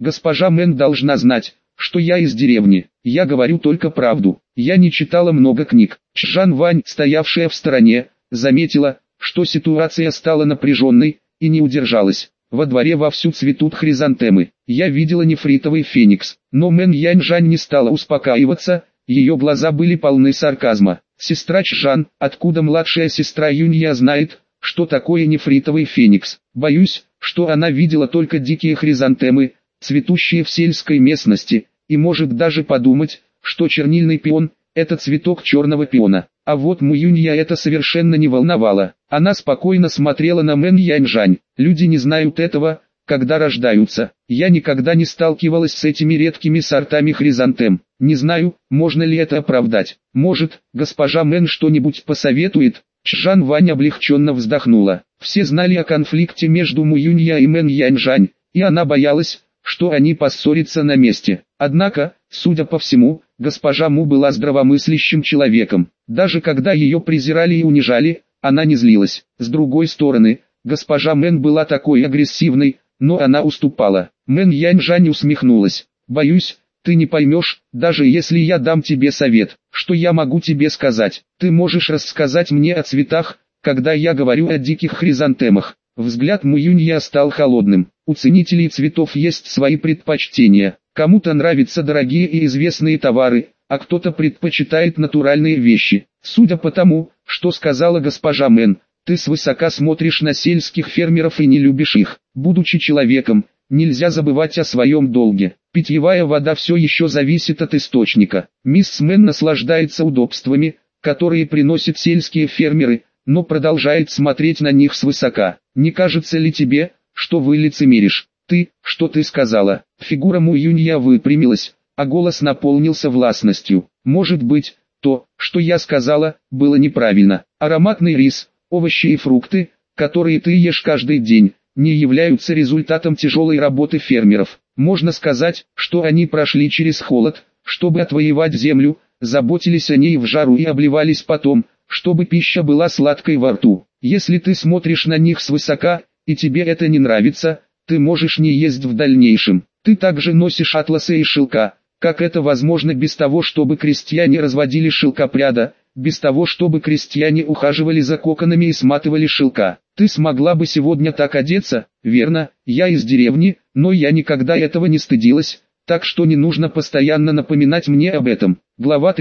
Госпожа Мэн должна знать, что я из деревни. Я говорю только правду. Я не читала много книг. Чжан Вань, стоявшая в стороне, заметила, что ситуация стала напряженной, и не удержалась. Во дворе вовсю цветут хризантемы. Я видела нефритовый феникс. Но Мэн Яньжань не стала успокаиваться, ее глаза были полны сарказма. Сестра Чжан, откуда младшая сестра Юнья знает, что такое нефритовый феникс? Боюсь, что она видела только дикие хризантемы, цветущие в сельской местности, и может даже подумать, что чернильный пион – это цветок черного пиона. А вот Муюнья это совершенно не волновало. Она спокойно смотрела на Мэн Яньжань. Люди не знают этого, когда рождаются. Я никогда не сталкивалась с этими редкими сортами хризантем. Не знаю, можно ли это оправдать. Может, госпожа Мэн что-нибудь посоветует? Чжан Вань облегченно вздохнула. Все знали о конфликте между Муюнья и Мэн Яньжань, и она боялась, что они поссорятся на месте. Однако, судя по всему, госпожа Му была здравомыслящим человеком. Даже когда ее презирали и унижали, она не злилась. С другой стороны, госпожа Мэн была такой агрессивной, но она уступала. Мэн Яньжань усмехнулась. «Боюсь, ты не поймешь, даже если я дам тебе совет. Что я могу тебе сказать? Ты можешь рассказать мне о цветах, когда я говорю о диких хризантемах». Взгляд Муюнья стал холодным. У ценителей цветов есть свои предпочтения. Кому-то нравятся дорогие и известные товары, а кто-то предпочитает натуральные вещи. Судя по тому, что сказала госпожа Мэн, ты свысока смотришь на сельских фермеров и не любишь их. Будучи человеком, нельзя забывать о своем долге. Питьевая вода все еще зависит от источника. Мисс Мэн наслаждается удобствами, которые приносят сельские фермеры, но продолжает смотреть на них свысока. Не кажется ли тебе, что вы лицемеришь? Что ты сказала? Фигура Му Юнья выпрямилась, а голос наполнился властностью. Может быть, то, что я сказала, было неправильно. Ароматный рис, овощи и фрукты, которые ты ешь каждый день, не являются результатом тяжелой работы фермеров. Можно сказать, что они прошли через холод, чтобы отвоевать землю, заботились о ней в жару и обливались потом, чтобы пища была сладкой во рту. Если ты смотришь на них свысока, и тебе это не нравится, ты можешь не есть в дальнейшем. Ты также носишь атласы и шелка, как это возможно без того, чтобы крестьяне разводили шелкопряда, без того, чтобы крестьяне ухаживали за коконами и сматывали шелка. Ты смогла бы сегодня так одеться, верно? Я из деревни, но я никогда этого не стыдилась, так что не нужно постоянно напоминать мне об этом. Глава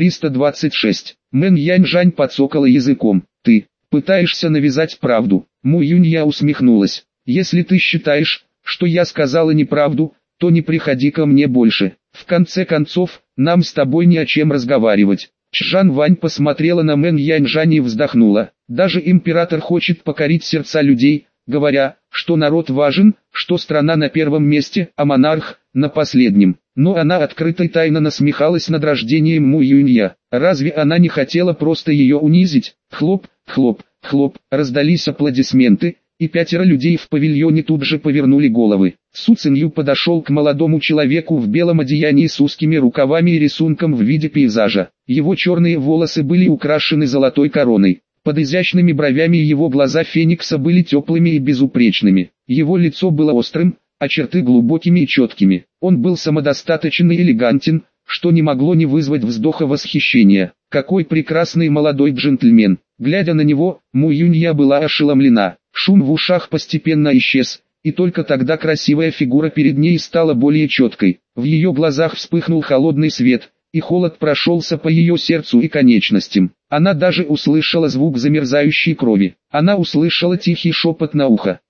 326. Мэн Яньжань подсокала языком. Ты пытаешься навязать правду. Му Юнья усмехнулась. Если ты считаешь, что я сказала неправду, то не приходи ко мне больше. В конце концов, нам с тобой не о чем разговаривать. Чжан Вань посмотрела на Мэн Яньжань и вздохнула. Даже император хочет покорить сердца людей, говоря, что народ важен, что страна на первом месте, а монарх на последнем. Но она открыто и тайно насмехалась над рождением Му Юнья. Разве она не хотела просто ее унизить? Хлоп, хлоп, хлоп, раздались аплодисменты, и 5 людей в павильоне тут же повернули головы. Су Цинью подошел к молодому человеку в белом одеянии с узкими рукавами и рисунком в виде пейзажа. Его черные волосы были украшены золотой короной. Под изящными бровями его глаза феникса были теплыми и безупречными. Его лицо было острым, а черты глубокими и четкими. Он был самодостаточен и элегантен, что не могло не вызвать вздоха восхищения. Какой прекрасный молодой джентльмен! Глядя на него, Му Юнья была ошеломлена. Шум в ушах постепенно исчез, и только тогда красивая фигура перед ней стала более четкой. В ее глазах вспыхнул холодный свет, и холод прошелся по ее сердцу и конечностям. Она даже услышала звук замерзающей крови. Она услышала тихий шепот на ухо.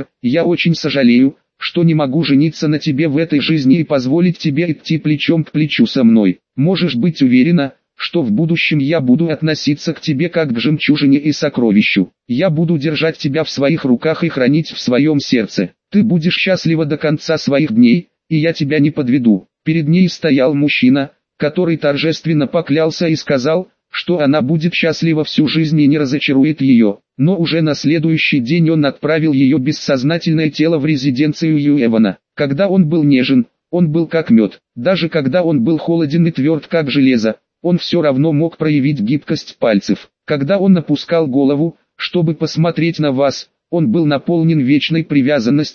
Я очень сожалею, что не могу жениться на тебе в этой жизни и позволить тебе идти плечом к плечу со мной. Можешь быть уверена, что в будущем я буду относиться к тебе как к жемчужине и сокровищу. Я буду держать тебя в своих руках и хранить в своем сердце. Ты будешь счастлива до конца своих дней, и я тебя не подведу. Перед ней стоял мужчина, который торжественно поклялся и сказал, что она будет счастлива всю жизнь и не разочарует ее. Но уже на следующий день он отправил ее бессознательное тело в резиденцию Юэвана. Когда он был нежен, он был как мед. Даже когда он был холоден и тверд как железо, он все равно мог проявить гибкость пальцев. Когда он опускал голову, чтобы посмотреть на вас, он был наполнен вечной привязанности,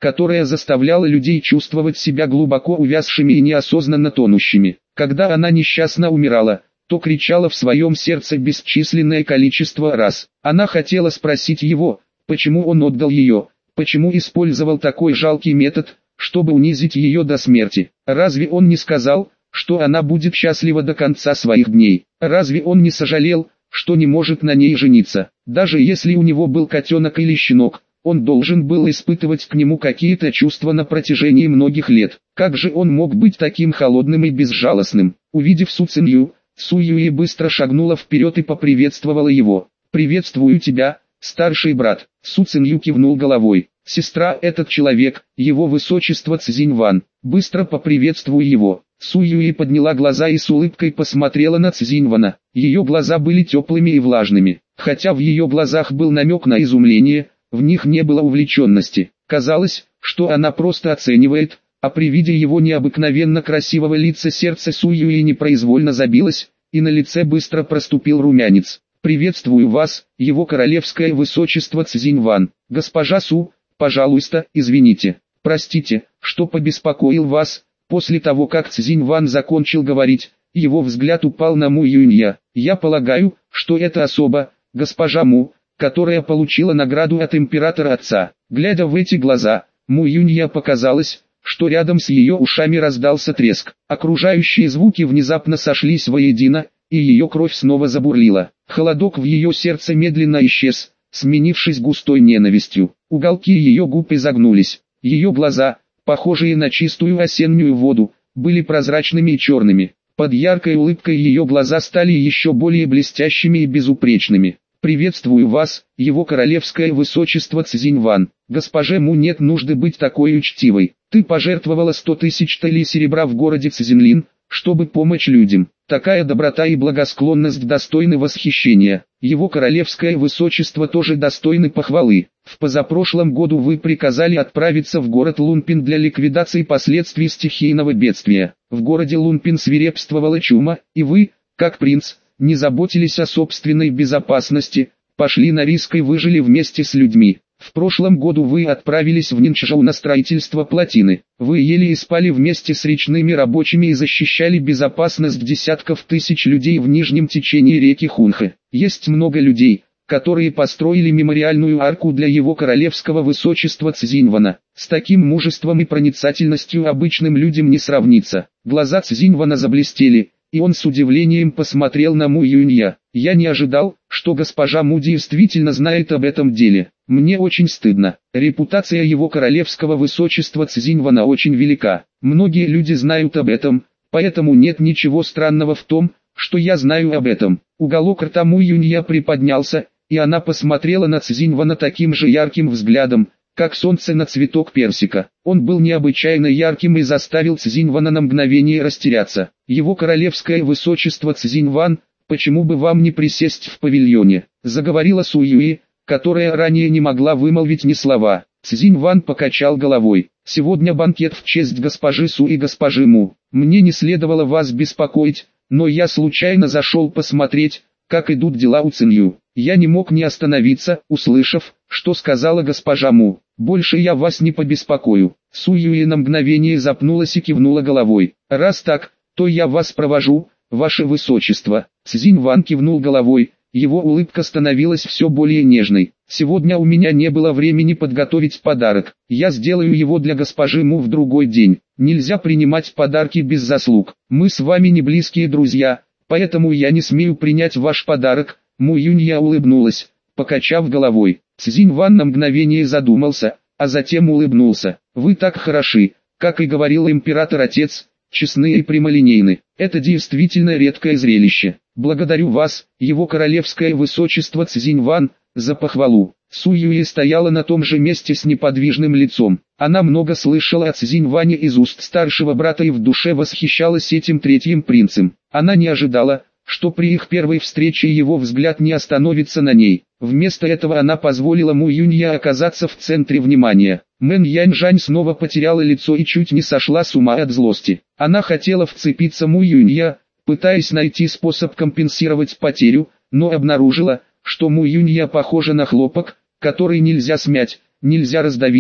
которая заставляла людей чувствовать себя глубоко увязшими и неосознанно тонущими. Когда она несчастно умирала, то кричала в своем сердце бесчисленное количество раз. Она хотела спросить его, почему он отдал ее, почему использовал такой жалкий метод, чтобы унизить ее до смерти. Разве он не сказал, что она будет счастлива до конца своих дней? Разве он не сожалел, что не может на ней жениться? Даже если у него был котенок или щенок, он должен был испытывать к нему какие-то чувства на протяжении многих лет. Как же он мог быть таким холодным и безжалостным? Увидев Су Цинью, Су Юи быстро шагнула вперед и поприветствовала его. «Приветствую тебя, старший брат». Су Цинью кивнул головой. «Сестра, этот человек, его высочество Цзиньван. Быстро поприветствуй его». Су Юи подняла глаза и с улыбкой посмотрела на Цзиньвана. Ее глаза были теплыми и влажными. Хотя в ее глазах был намек на изумление, в них не было увлеченности. Казалось, что она просто оценивает, а при виде его необыкновенно красивого лица сердце Су Юи непроизвольно забилось, и на лице быстро проступил румянец. «Приветствую вас, его королевское высочество Цзиньван. Госпожа Су, пожалуйста, извините. Простите, что побеспокоил вас». После того, как Цзиньван закончил говорить, его взгляд упал на Му Юнья. «Я полагаю, что это особа, госпожа Му, которая получила награду от императора отца». Глядя в эти глаза, Му Юнья показалось, что рядом с ее ушами раздался треск. Окружающие звуки внезапно сошлись воедино, и ее кровь снова забурлила. Холодок в ее сердце медленно исчез, сменившись густой ненавистью. Уголки ее губ изогнулись. Ее глаза, похожие на чистую осеннюю воду, были прозрачными и черными. Под яркой улыбкой ее глаза стали еще более блестящими и безупречными. «Приветствую вас, его королевское высочество Цзиньван. Госпоже Му нет нужды быть такой учтивой. Ты пожертвовала 100 тысяч талей серебра в городе Цзинлин, чтобы помочь людям. Такая доброта и благосклонность достойны восхищения. Его королевское высочество тоже достойны похвалы. В позапрошлом году вы приказали отправиться в город Лунпин для ликвидации последствий стихийного бедствия. В городе Лунпин свирепствовала чума, и вы, как принц, не заботились о собственной безопасности, пошли на риск и выжили вместе с людьми. В прошлом году вы отправились в Нинчжоу на строительство плотины. Вы ели и спали вместе с речными рабочими и защищали безопасность десятков тысяч людей в нижнем течении реки Хунхэ. Есть много людей, которые построили мемориальную арку для его королевского высочества Цзиньвана. С таким мужеством и проницательностью обычным людям не сравнится. Глаза Цзиньвана заблестели, и он с удивлением посмотрел на Му Юнья. «Я не ожидал, что госпожа Му действительно знает об этом деле. Мне очень стыдно. Репутация его королевского высочества Цзиньвана очень велика. Многие люди знают об этом, поэтому нет ничего странного в том, что я знаю об этом». Уголок рта Му Юнья приподнялся, и она посмотрела на Цзиньвана таким же ярким взглядом, как солнце на цветок персика. Он был необычайно ярким и заставил Цзиньвана на мгновение растеряться. «Его королевское высочество Цзиньван, почему бы вам не присесть в павильоне?» заговорила Су Юи, которая ранее не могла вымолвить ни слова. Цзиньван покачал головой. «Сегодня банкет в честь госпожи Су и госпожи Му. Мне не следовало вас беспокоить, но я случайно зашел посмотреть, как идут дела у Цинью. Я не мог не остановиться, услышав, что сказала госпожа Му. Больше я вас не побеспокою». Су Юи на мгновение запнулась и кивнула головой. «Раз так, то я вас провожу, ваше высочество». Цзиньван кивнул головой, его улыбка становилась все более нежной. «Сегодня у меня не было времени подготовить подарок. Я сделаю его для госпожи Му в другой день. Нельзя принимать подарки без заслуг. Мы с вами не близкие друзья, поэтому я не смею принять ваш подарок». Му Юнья улыбнулась, покачав головой. Цзиньван на мгновение задумался, а затем улыбнулся. «Вы так хороши, как и говорил император-отец, честны и прямолинейны. Это действительно редкое зрелище. Благодарю вас, его королевское высочество Цзиньван, за похвалу». Су Юи стояла на том же месте с неподвижным лицом. Она много слышала о Цзиньване из уст старшего брата и в душе восхищалась этим третьим принцем. Она не ожидала, что при их первой встрече его взгляд не остановится на ней. Вместо этого она позволила Му Юнья оказаться в центре внимания. Мэн Яньжань снова потеряла лицо и чуть не сошла с ума от злости. Она хотела вцепиться Му Юнья, пытаясь найти способ компенсировать потерю, но обнаружила, что Му Юнья похожа на хлопок, который нельзя смять, нельзя раздавить,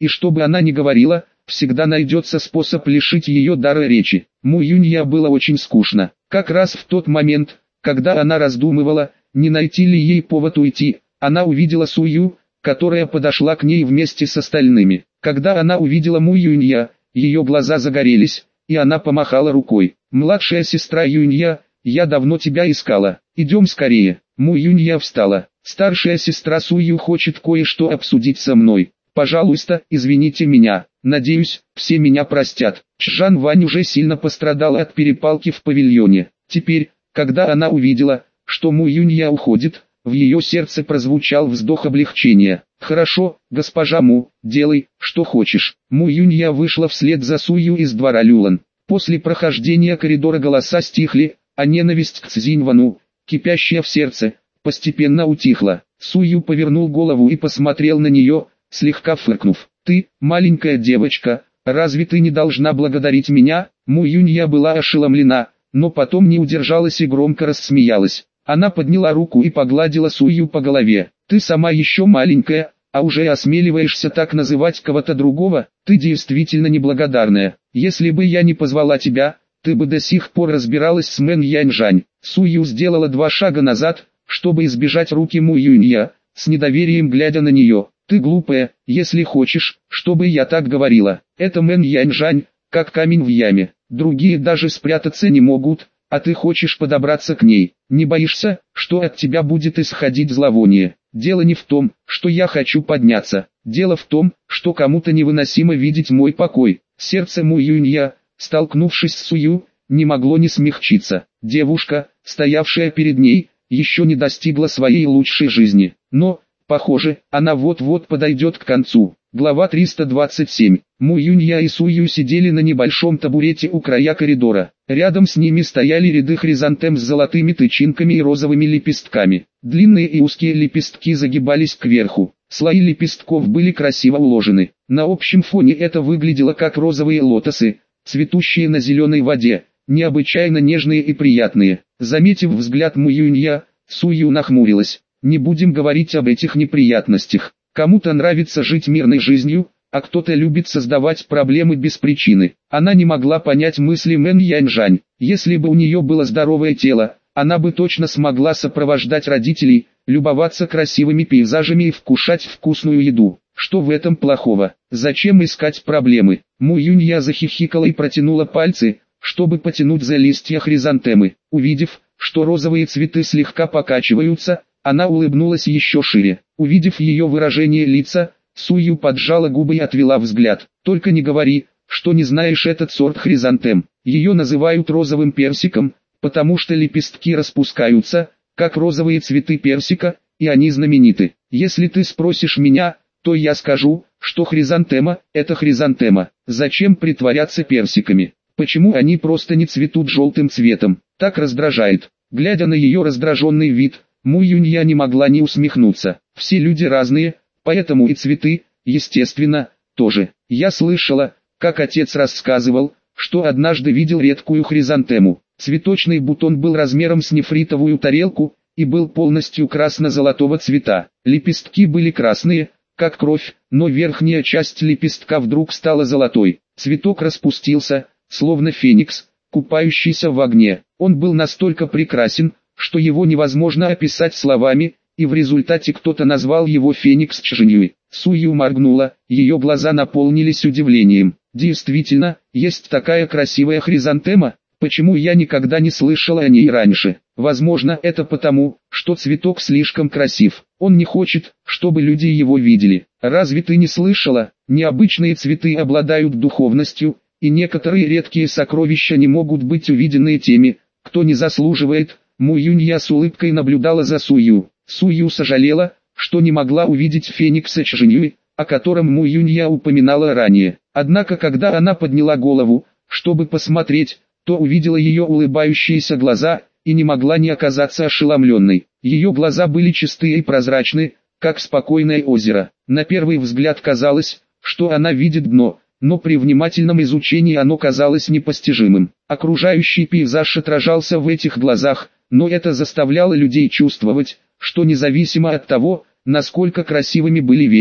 и что бы она ни говорила, всегда найдется способ лишить ее дара речи. Му Юнья было очень скучно. Как раз в тот момент, когда она раздумывала, не найти ли ей повод уйти, она увидела Сую, которая подошла к ней вместе с остальными. Когда она увидела Му Юнья, ее глаза загорелись, и она помахала рукой. «Младшая сестра Юнья, я давно тебя искала, идем скорее». Му Юнья встала. «Старшая сестра Сую хочет кое-что обсудить со мной. Пожалуйста, извините меня, надеюсь, все меня простят». Чжан Вань уже сильно пострадал от перепалки в павильоне. Теперь, когда она увидела, что Му Юнья уходит, в ее сердце прозвучал вздох облегчения. «Хорошо, госпожа Му, делай, что хочешь». Му Юнья вышла вслед за Сую из двора Люлан. После прохождения коридора голоса стихли, а ненависть к Цзиньвану, кипящая в сердце, постепенно утихла. Сую повернул голову и посмотрел на нее, слегка фыркнув. «Ты, маленькая девочка, разве ты не должна благодарить меня?» Му Юнья была ошеломлена, но потом не удержалась и громко рассмеялась. Она подняла руку и погладила Сую по голове. «Ты сама еще маленькая, а уже осмеливаешься так называть кого-то другого? Ты действительно неблагодарная. Если бы я не позвала тебя, ты бы до сих пор разбиралась с Мэн Яньжань». Сую сделала 2 шага назад, чтобы избежать руки Му Юнья, с недоверием глядя на нее. «Ты глупая, если хочешь, чтобы я так говорила. Это Мэн Яньжань, как камень в яме. Другие даже спрятаться не могут, а ты хочешь подобраться к ней. Не боишься, что от тебя будет исходить зловоние? Дело не в том, что я хочу подняться. Дело в том, что кому-то невыносимо видеть мой покой». Сердце Му Юнья, столкнувшись с Сую, не могло не смягчиться. Девушка, стоявшая перед ней, еще не достигла своей лучшей жизни. Но, похоже, она вот-вот подойдет к концу. Глава 327. Му Юнья и Сую сидели на небольшом табурете у края коридора. Рядом с ними стояли ряды хризантем с золотыми тычинками и розовыми лепестками. Длинные и узкие лепестки загибались кверху. Слои лепестков были красиво уложены. На общем фоне это выглядело как розовые лотосы, цветущие на зеленой воде, необычайно нежные и приятные. Заметив взгляд Му Юнья, Сую нахмурилась. «Не будем говорить об этих неприятностях. Кому-то нравится жить мирной жизнью, а кто-то любит создавать проблемы без причины». Она не могла понять мысли Мэн Яньжань. Если бы у нее было здоровое тело, она бы точно смогла сопровождать родителей, любоваться красивыми пейзажами и вкушать вкусную еду. Что в этом плохого? Зачем искать проблемы? Му Юнья захихикала и протянула пальцы, чтобы потянуть за листья хризантемы. Увидев, что розовые цветы слегка покачиваются, она улыбнулась еще шире. Увидев ее выражение лица, Сую поджала губы и отвела взгляд. «Только не говори, что не знаешь этот сорт хризантем. Ее называют розовым персиком, потому что лепестки распускаются, как розовые цветы персика, и они знамениты. Если ты спросишь меня, то я скажу, что хризантема – это хризантема. Зачем притворяться персиками? Почему они просто не цветут желтым цветом? Так раздражает». Глядя на ее раздраженный вид, Му Юнья не могла не усмехнуться. «Все люди разные, поэтому и цветы, естественно, тоже. Я слышала, как отец рассказывал, что однажды видел редкую хризантему. Цветочный бутон был размером с нефритовую тарелку и был полностью красно-золотого цвета. Лепестки были красные, как кровь, но верхняя часть лепестка вдруг стала золотой. Цветок распустился, словно феникс, купающийся в огне. Он был настолько прекрасен, что его невозможно описать словами, и в результате кто-то назвал его Феникс Чжэньюй». Сую моргнула, ее глаза наполнились удивлением. «Действительно, есть такая красивая хризантема? Почему я никогда не слышала о ней раньше? Возможно, это потому, что цветок слишком красив. Он не хочет, чтобы люди его видели. Разве ты не слышала? Необычные цветы обладают духовностью, и некоторые редкие сокровища не могут быть увидены теми, кто не заслуживает». Му Юнья с улыбкой наблюдала за Сую. Сую сожалела, что не могла увидеть Феникса Чжэньюй, о котором Му Юнья упоминала ранее. Однако когда она подняла голову, чтобы посмотреть, то увидела ее улыбающиеся глаза, и не могла не оказаться ошеломленной. Ее глаза были чистые и прозрачны, как спокойное озеро. На первый взгляд казалось, что она видит дно, но при внимательном изучении оно казалось непостижимым. Окружающий пейзаж отражался в этих глазах, но это заставляло людей чувствовать, что независимо от того, насколько красивыми были вещи,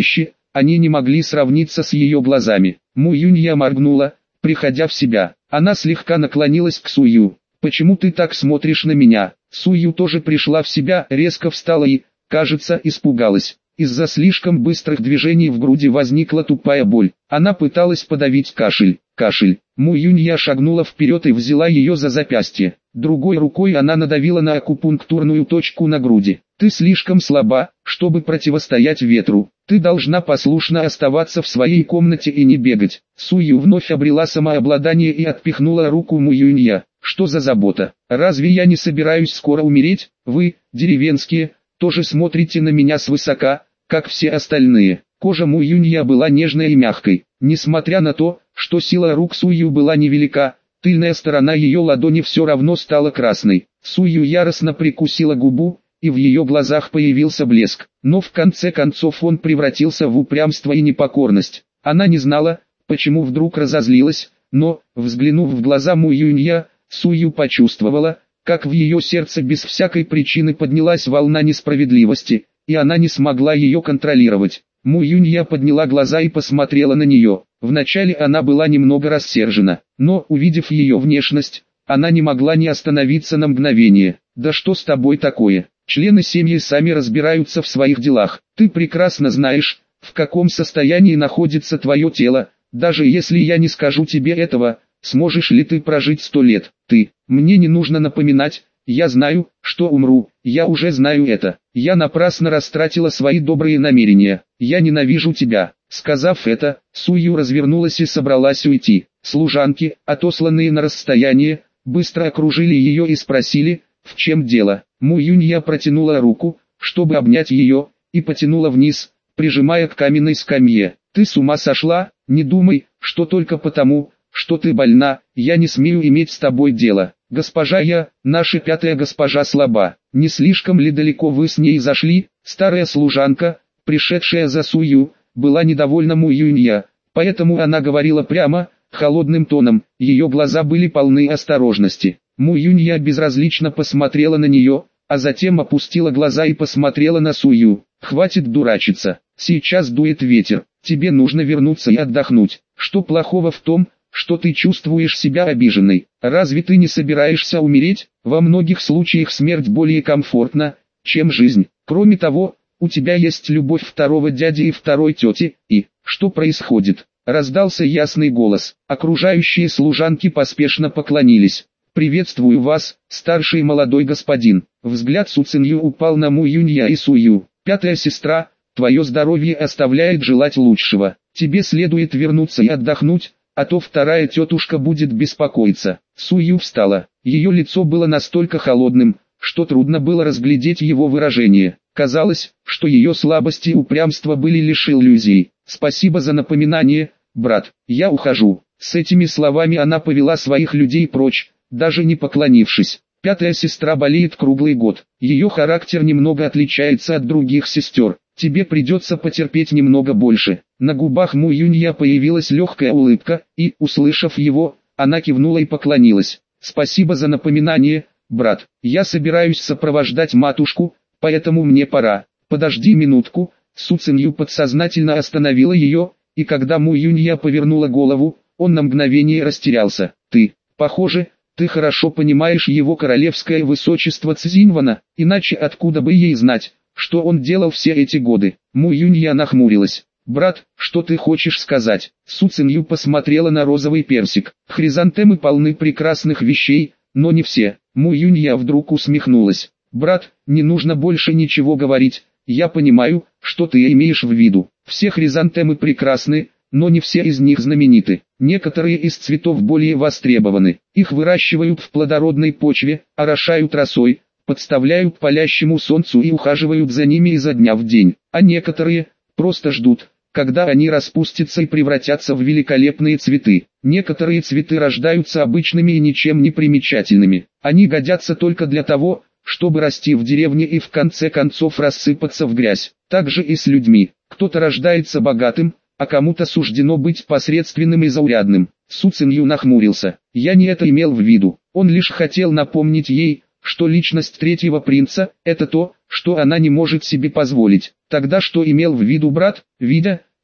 они не могли сравниться с ее глазами. Му Юнья моргнула, приходя в себя. Она слегка наклонилась к Сую. «Почему ты так смотришь на меня?» Сую тоже пришла в себя, резко встала и, кажется, испугалась. Из-за слишком быстрых движений в груди возникла тупая боль. Она пыталась подавить кашель. Му Юнья шагнула вперед и взяла ее за запястье. Другой рукой она надавила на акупунктурную точку на груди. «Ты слишком слаба, чтобы противостоять ветру. Ты должна послушно оставаться в своей комнате и не бегать». Сую вновь обрела самообладание и отпихнула руку Му Юнья. «Что за забота? Разве я не собираюсь скоро умереть? Вы, деревенские, тоже смотрите на меня свысока, как все остальные». Кожа Му Юнья была нежной и мягкой. Несмотря на то, что сила рук Сую была невелика, тыльная сторона ее ладони все равно стала красной. Сую яростно прикусила губу, и в ее глазах появился блеск. Но в конце концов он превратился в упрямство и непокорность. Она не знала, почему вдруг разозлилась, но, взглянув в глаза Му Юнья, Сую почувствовала, как в ее сердце без всякой причины поднялась волна несправедливости, и она не смогла ее контролировать. Му Юнья подняла глаза и посмотрела на нее. Вначале она была немного рассержена, но, увидев ее внешность, она не могла не остановиться на мгновение. «Да что с тобой такое? Члены семьи сами разбираются в своих делах. Ты прекрасно знаешь, в каком состоянии находится твое тело. Даже если я не скажу тебе этого, сможешь ли ты прожить 100 лет? Мне не нужно напоминать. Я знаю, что умру, я уже знаю это. Я напрасно растратила свои добрые намерения. Я ненавижу тебя». Сказав это, Сую развернулась и собралась уйти. Служанки, отосланные на расстояние, быстро окружили ее и спросили, в чем дело. Му Юнья протянула руку, чтобы обнять ее, и потянула вниз, прижимая к каменной скамье. «Ты с ума сошла? Не думай, что только потому, что ты больна, я не смею иметь с тобой дело. Госпожа наша пятая госпожа слаба. Не слишком ли далеко вы с ней зашли?» Старая служанка, пришедшая за Сую, была недовольна Му Юнья, поэтому она говорила прямо, холодным тоном, ее глаза были полны осторожности. Му Юнья безразлично посмотрела на нее, а затем опустила глаза и посмотрела на Сую. «Хватит дурачиться, сейчас дует ветер, тебе нужно вернуться и отдохнуть. Что плохого в том, что ты чувствуешь себя обиженной? Разве ты не собираешься умереть? Во многих случаях смерть более комфортна, чем жизнь. Кроме того, у тебя есть любовь второго дяди и второй тети, и, что происходит?» Раздался ясный голос. Окружающие служанки поспешно поклонились. «Приветствую вас, старший молодой господин». Взгляд Су Цинью упал на Му Юнья и Сую. «Пятая сестра, твое здоровье оставляет желать лучшего. Тебе следует вернуться и отдохнуть, а то вторая тетушка будет беспокоиться». Сую встала. Ее лицо было настолько холодным, что трудно было разглядеть его выражение. Казалось, что ее слабости и упрямство были лишь иллюзией. «Спасибо за напоминание, брат, я ухожу». С этими словами она повела своих людей прочь, даже не поклонившись. Пятая сестра болеет круглый год. Ее характер немного отличается от других сестер. Тебе придется потерпеть немного больше. На губах Му Юнья появилась легкая улыбка, и, услышав его, она кивнула и поклонилась. «Спасибо за напоминание, брат. Я собираюсь сопровождать матушку, поэтому мне пора». «Подожди минутку». Су Цинью подсознательно остановила ее, и когда Му Юнья повернула голову, он на мгновение растерялся. Похоже, ты хорошо понимаешь его королевское высочество Цзиньвана, иначе откуда бы ей знать, что он делал все эти годы?» Му Юнья нахмурилась. «Брат, что ты хочешь сказать?» Су Цинью посмотрела на розовый персик. «Хризантемы полны прекрасных вещей, но не все». Му Юнья вдруг усмехнулась. «Брат, не нужно больше ничего говорить, я понимаю, что ты имеешь в виду. Все хризантемы прекрасны, но не все из них знамениты. Некоторые из цветов более востребованы. Их выращивают в плодородной почве, орошают росой, подставляют палящему солнцу и ухаживают за ними изо дня в день. А некоторые просто ждут, когда они распустятся и превратятся в великолепные цветы. Некоторые цветы рождаются обычными и ничем не примечательными. Они годятся только для того, чтобы расти в деревне и в конце концов рассыпаться в грязь. Так же и с людьми. Кто-то рождается богатым, а кому-то суждено быть посредственным и заурядным. Су Цинью нахмурился. «Я не это имел в виду». Он лишь хотел напомнить ей, что личность третьего принца – это то, что она не может себе позволить. Тогда что имел в виду брат, видя,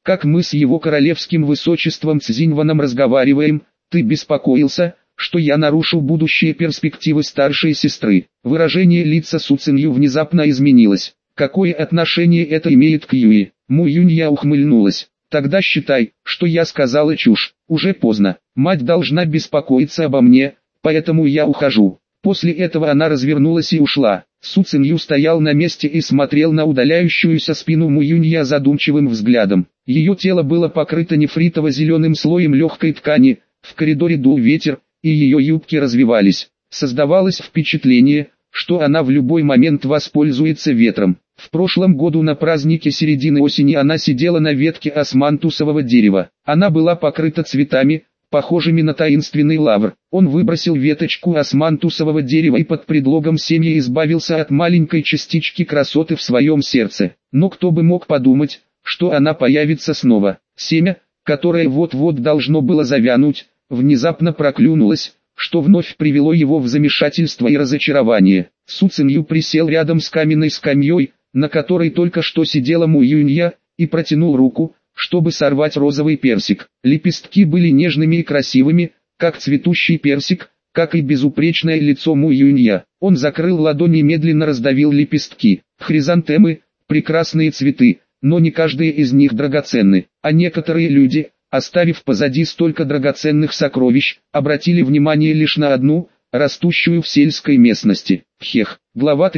как мы с его королевским высочеством Цзиньваном разговариваем, ты беспокоился, что я нарушу будущие перспективы старшей сестры. Выражение лица Су Цинью внезапно изменилось. Какое отношение это имеет к Юи? Му Юнья ухмыльнулась. Тогда считай, что я сказала чушь. Уже поздно. Мать должна беспокоиться обо мне, поэтому я ухожу. После этого она развернулась и ушла. Су Цинью стоял на месте и смотрел на удаляющуюся спину Му Юнья задумчивым взглядом. Ее тело было покрыто нефритово-зеленым слоем легкой ткани, в коридоре дул ветер, и ее юбки развивались. Создавалось впечатление, что она в любой момент воспользуется ветром. В прошлом году на празднике середины осени она сидела на ветке османтусового дерева. Она была покрыта цветами, похожими на таинственный лавр. Он выбросил веточку османтусового дерева и под предлогом семьи избавился от маленькой частички красоты в своем сердце. Но кто бы мог подумать, что она появится снова. Семя, которое вот-вот должно было завянуть, внезапно проклюнулось, что вновь привело его в замешательство и разочарование. Су Цинью присел рядом с каменной скамьей, на которой только что сидела Му Юнья, и протянул руку, чтобы сорвать розовый персик. Лепестки были нежными и красивыми, как цветущий персик, как и безупречное лицо Му Юнья. Он закрыл ладонь и медленно раздавил лепестки. Хризантемы – прекрасные цветы, но не каждый из них драгоценны, а некоторые люди, оставив позади столько драгоценных сокровищ, обратили внимание лишь на одну, растущую в сельской местности. Хех. Глава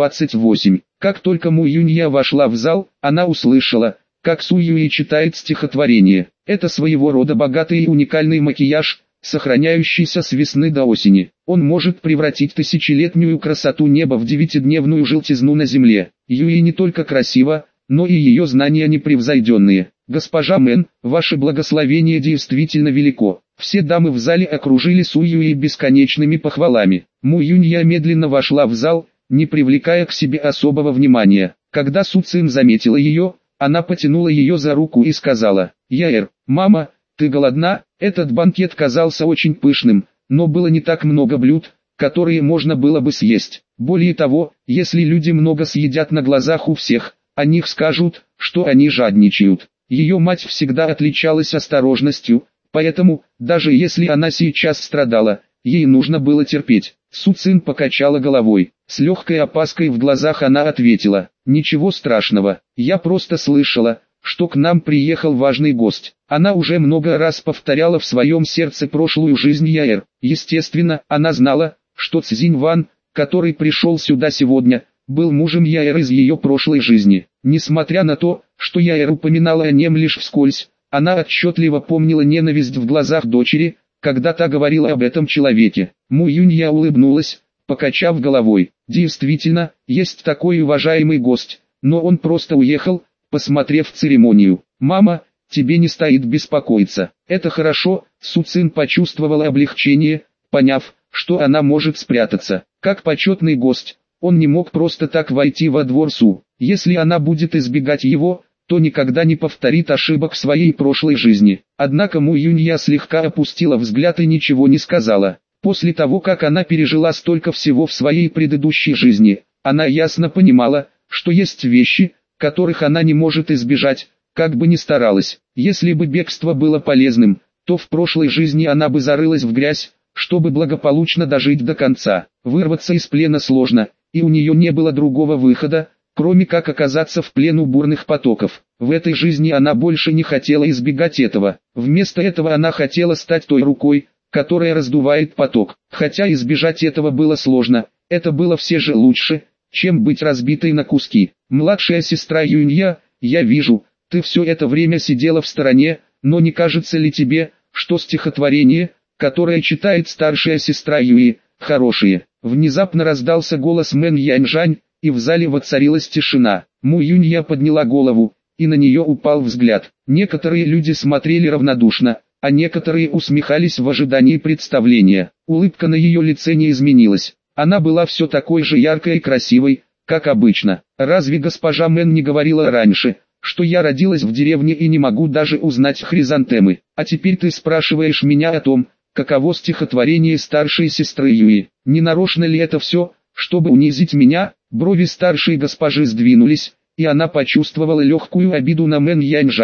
328. Как только Му Юнья вошла в зал, она услышала, как Су Юи читает стихотворение. Это своего рода богатый и уникальный макияж, сохраняющийся с весны до осени. Он может превратить тысячелетнюю красоту неба в 9-дневную желтизну на земле. Юи не только красива, но и ее знания непревзойденные. «Госпожа Мэн, ваше благословение действительно велико». Все дамы в зале окружили Су Юи бесконечными похвалами. Му Юнья медленно вошла в зал, не привлекая к себе особого внимания. Когда Су Цин заметила ее, она потянула ее за руку и сказала: «Яэр, мама, ты голодна?» Этот банкет казался очень пышным, но было не так много блюд, которые можно было бы съесть. Более того, если люди много съедят на глазах у всех, о них скажут, что они жадничают. Ее мать всегда отличалась осторожностью, поэтому, даже если она сейчас страдала, ей нужно было терпеть. Су Цин покачала головой. С легкой опаской в глазах она ответила: «Ничего страшного, я просто слышала, что к нам приехал важный гость». Она уже много раз повторяла в своем сердце прошлую жизнь Яэр. Естественно, она знала, что Цзиньван, который пришел сюда сегодня, был мужем Яэр из ее прошлой жизни. Несмотря на то, что Яэр упоминала о нем лишь вскользь, она отчетливо помнила ненависть в глазах дочери, когда та говорила об этом человеке. Му Юнья улыбнулась, покачав головой. Действительно, есть такой уважаемый гость, но он просто уехал, посмотрев церемонию. «Мама, тебе не стоит беспокоиться». «Это хорошо», Су Цин почувствовала облегчение, поняв, что она может спрятаться. Как почетный гость, он не мог просто так войти во двор Су. Если она будет избегать его, то никогда не повторит ошибок в своей прошлой жизни. Однако Му Юнья слегка опустила взгляд и ничего не сказала. После того, как она пережила столько всего в своей предыдущей жизни, она ясно понимала, что есть вещи, которых она не может избежать, как бы ни старалась. Если бы бегство было полезным, то в прошлой жизни она бы зарылась в грязь, чтобы благополучно дожить до конца. Вырваться из плена сложно, и у нее не было другого выхода, кроме как оказаться в плену бурных потоков. В этой жизни она больше не хотела избегать этого. Вместо этого она хотела стать той рукой, которая раздувает поток. Хотя избежать этого было сложно, это было все же лучше, чем быть разбитой на куски. «Младшая сестра Юнья, я вижу, ты все это время сидела в стороне, но не кажется ли тебе, что стихотворение, которое читает старшая сестра Юи, хорошее?» Внезапно раздался голос Мэн Яньжань, и в зале воцарилась тишина. Му Юнья подняла голову, и на нее упал взгляд. Некоторые люди смотрели равнодушно, а некоторые усмехались в ожидании представления. Улыбка на ее лице не изменилась. Она была все такой же яркой и красивой, как обычно. «Разве госпожа Мэн не говорила раньше, что я родилась в деревне и не могу даже узнать хризантемы? А теперь ты спрашиваешь меня о том, каково стихотворение старшей сестры Юи? Не нарочно ли это все, чтобы унизить меня?» Брови старшей госпожи сдвинулись, и она почувствовала легкую обиду на Мэн Яньжань.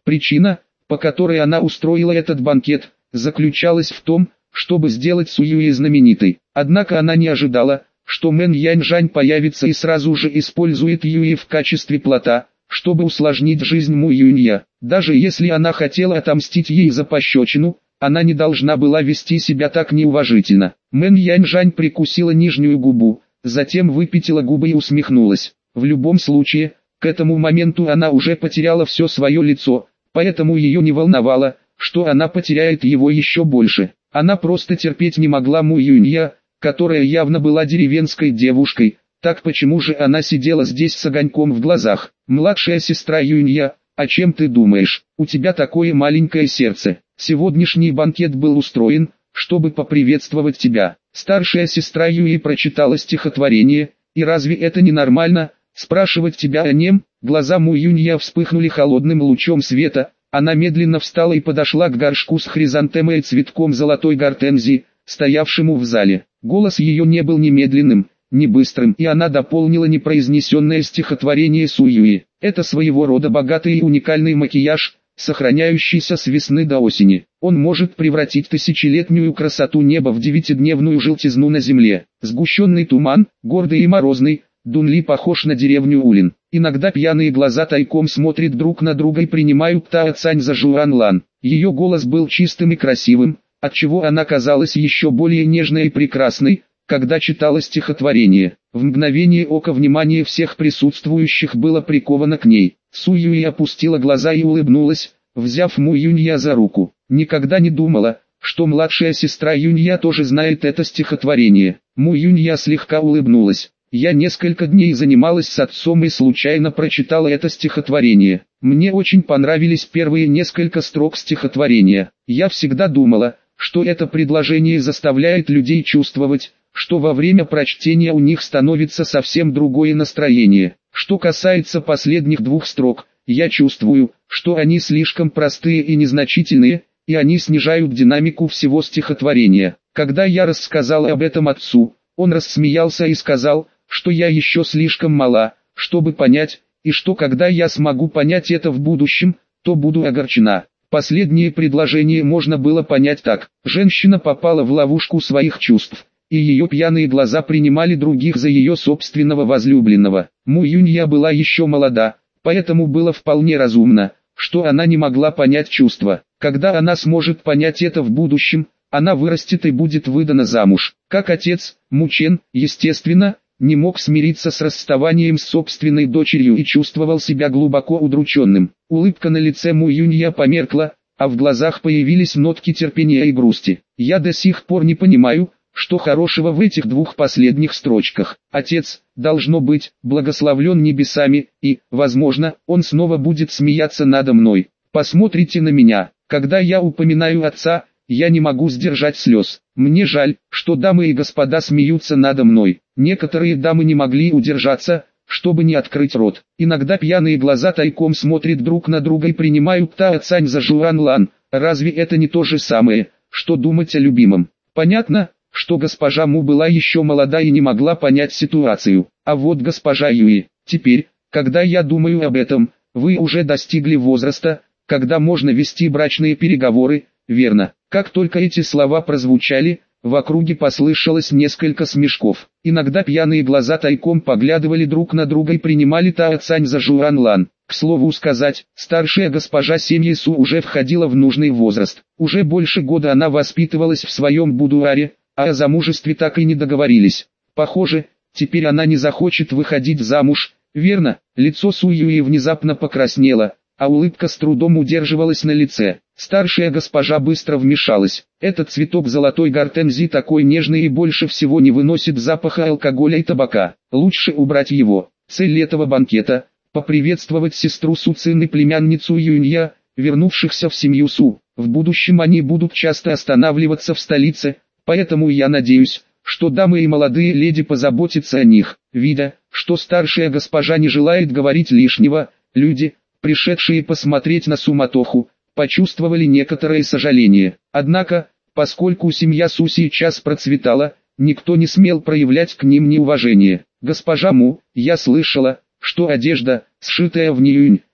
Причина, по которой она устроила этот банкет, заключалась в том, чтобы сделать Су Юи знаменитой. Однако она не ожидала, что Мэн Яньжань появится и сразу же использует Юи в качестве плота, чтобы усложнить жизнь Му Юнья. Даже если она хотела отомстить ей за пощечину, она не должна была вести себя так неуважительно. Мэн Яньжань прикусила нижнюю губу, затем выпятила губы и усмехнулась. В любом случае, к этому моменту она уже потеряла все свое лицо, поэтому ее не волновало, что она потеряет его еще больше. Она просто терпеть не могла Му Юнья, которая явно была деревенской девушкой. Так почему же она сидела здесь с огоньком в глазах? Младшая сестра Юнья, о чем ты думаешь? У тебя такое маленькое сердце. Сегодняшний банкет был устроен, чтобы поприветствовать тебя. Старшая сестра Юи прочитала стихотворение, и разве это не нормально, спрашивать тебя о нем? Глаза Му Юнья вспыхнули холодным лучом света. Она медленно встала и подошла к горшку с хризантемой и цветком золотой гортензии, стоявшему в зале. Голос ее не был ни медленным, ни быстрым, и она дополнила непроизнесенное стихотворение Су Юи. Это своего рода богатый и уникальный макияж, сохраняющийся с весны до осени. Он может превратить тысячелетнюю красоту неба в 9-дневную желтизну на земле. Сгущенный туман, гордый и морозный, Дунли похож на деревню Улин. Иногда пьяные глаза тайком смотрят друг на друга и принимают Тао Цань за Жуанлан. Ее голос был чистым и красивым, отчего она казалась еще более нежной и прекрасной, когда читала стихотворение. В мгновение ока внимание всех присутствующих было приковано к ней. Су Юи опустила глаза и улыбнулась, взяв Му Юнья за руку. Никогда не думала, что младшая сестра Юнья тоже знает это стихотворение. Му Юнья слегка улыбнулась. Я несколько дней занималась с отцом и случайно прочитала это стихотворение. Мне очень понравились первые несколько строк стихотворения. Я всегда думала, что это предложение заставляет людей чувствовать, что во время прочтения у них становится совсем другое настроение. Что касается последних двух строк, я чувствую, что они слишком простые и незначительные, и они снижают динамику всего стихотворения. Когда я рассказала об этом отцу, он рассмеялся и сказал, что я еще слишком мала, чтобы понять, и что когда я смогу понять это в будущем, то буду огорчена. Последнее предложение можно было понять так. Женщина попала в ловушку своих чувств, и ее пьяные глаза принимали других за ее собственного возлюбленного. Му Юнья была еще молода, поэтому было вполне разумно, что она не могла понять чувства. Когда она сможет понять это в будущем, она вырастет и будет выдана замуж. Как отец, Му Чен, естественно, не мог смириться с расставанием с собственной дочерью и чувствовал себя глубоко удрученным. Улыбка на лице Му Юнья померкла, а в глазах появились нотки терпения и грусти. Я до сих пор не понимаю, что хорошего в этих двух последних строчках. Отец, должно быть, благословлен небесами, и, возможно, он снова будет смеяться надо мной. Посмотрите на меня. Когда я упоминаю отца, я не могу сдержать слез. Мне жаль, что дамы и господа смеются надо мной. Некоторые дамы не могли удержаться, чтобы не открыть рот. Иногда пьяные глаза тайком смотрят друг на друга и принимают Тао Цань за Жуанлан. Разве это не то же самое, что думать о любимом? Понятно, что госпожа Му была еще молода и не могла понять ситуацию. А вот госпожа Юи, теперь, когда я думаю об этом, вы уже достигли возраста, когда можно вести брачные переговоры, верно? Как только эти слова прозвучали, в округе послышалось несколько смешков. Иногда пьяные глаза тайком поглядывали друг на друга и принимали Тао Цань за Жуанлан. К слову сказать, старшая госпожа семьи Су уже входила в нужный возраст. Уже больше года она воспитывалась в своем будуаре, а о замужестве так и не договорились. Похоже, теперь она не захочет выходить замуж, верно? Лицо Су Юи внезапно покраснело, а улыбка с трудом удерживалась на лице. Старшая госпожа быстро вмешалась. Этот цветок золотой гортензии такой нежный и больше всего не выносит запаха алкоголя и табака. Лучше убрать его. Цель этого банкета – поприветствовать сестру Су Цин и племянницу Юнья, вернувшихся в семью Су. В будущем они будут часто останавливаться в столице, поэтому я надеюсь, что дамы и молодые леди позаботятся о них. Видя, что старшая госпожа не желает говорить лишнего, люди, пришедшие посмотреть на суматоху, почувствовали некоторое сожаление. Однако, поскольку семья Су сейчас процветала, никто не смел проявлять к ним неуважение. Госпожа Му, я слышала, что одежда, сшитая в Ниюнь,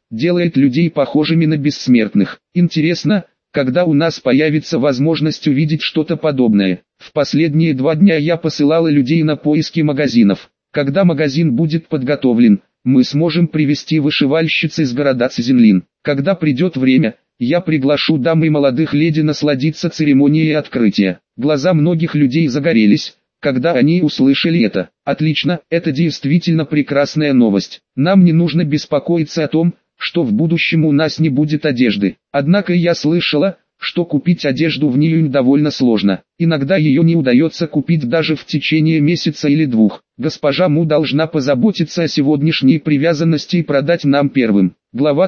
делает людей похожими на бессмертных. Интересно, когда у нас появится возможность увидеть что-то подобное. В последние 2 дня я посылала людей на поиски магазинов. Когда магазин будет подготовлен, мы сможем привезти вышивальщиц из города Цзинлин. Когда придет время, я приглашу дам и молодых леди насладиться церемонией открытия. Глаза многих людей загорелись, когда они услышали это. Отлично, это действительно прекрасная новость. Нам не нужно беспокоиться о том, что в будущем у нас не будет одежды. Однако я слышала, что купить одежду в Ниюнь довольно сложно. Иногда ее не удается купить даже в течение месяца или 2. Госпожа Му должна позаботиться о сегодняшней привязанности и продать нам первым. Глава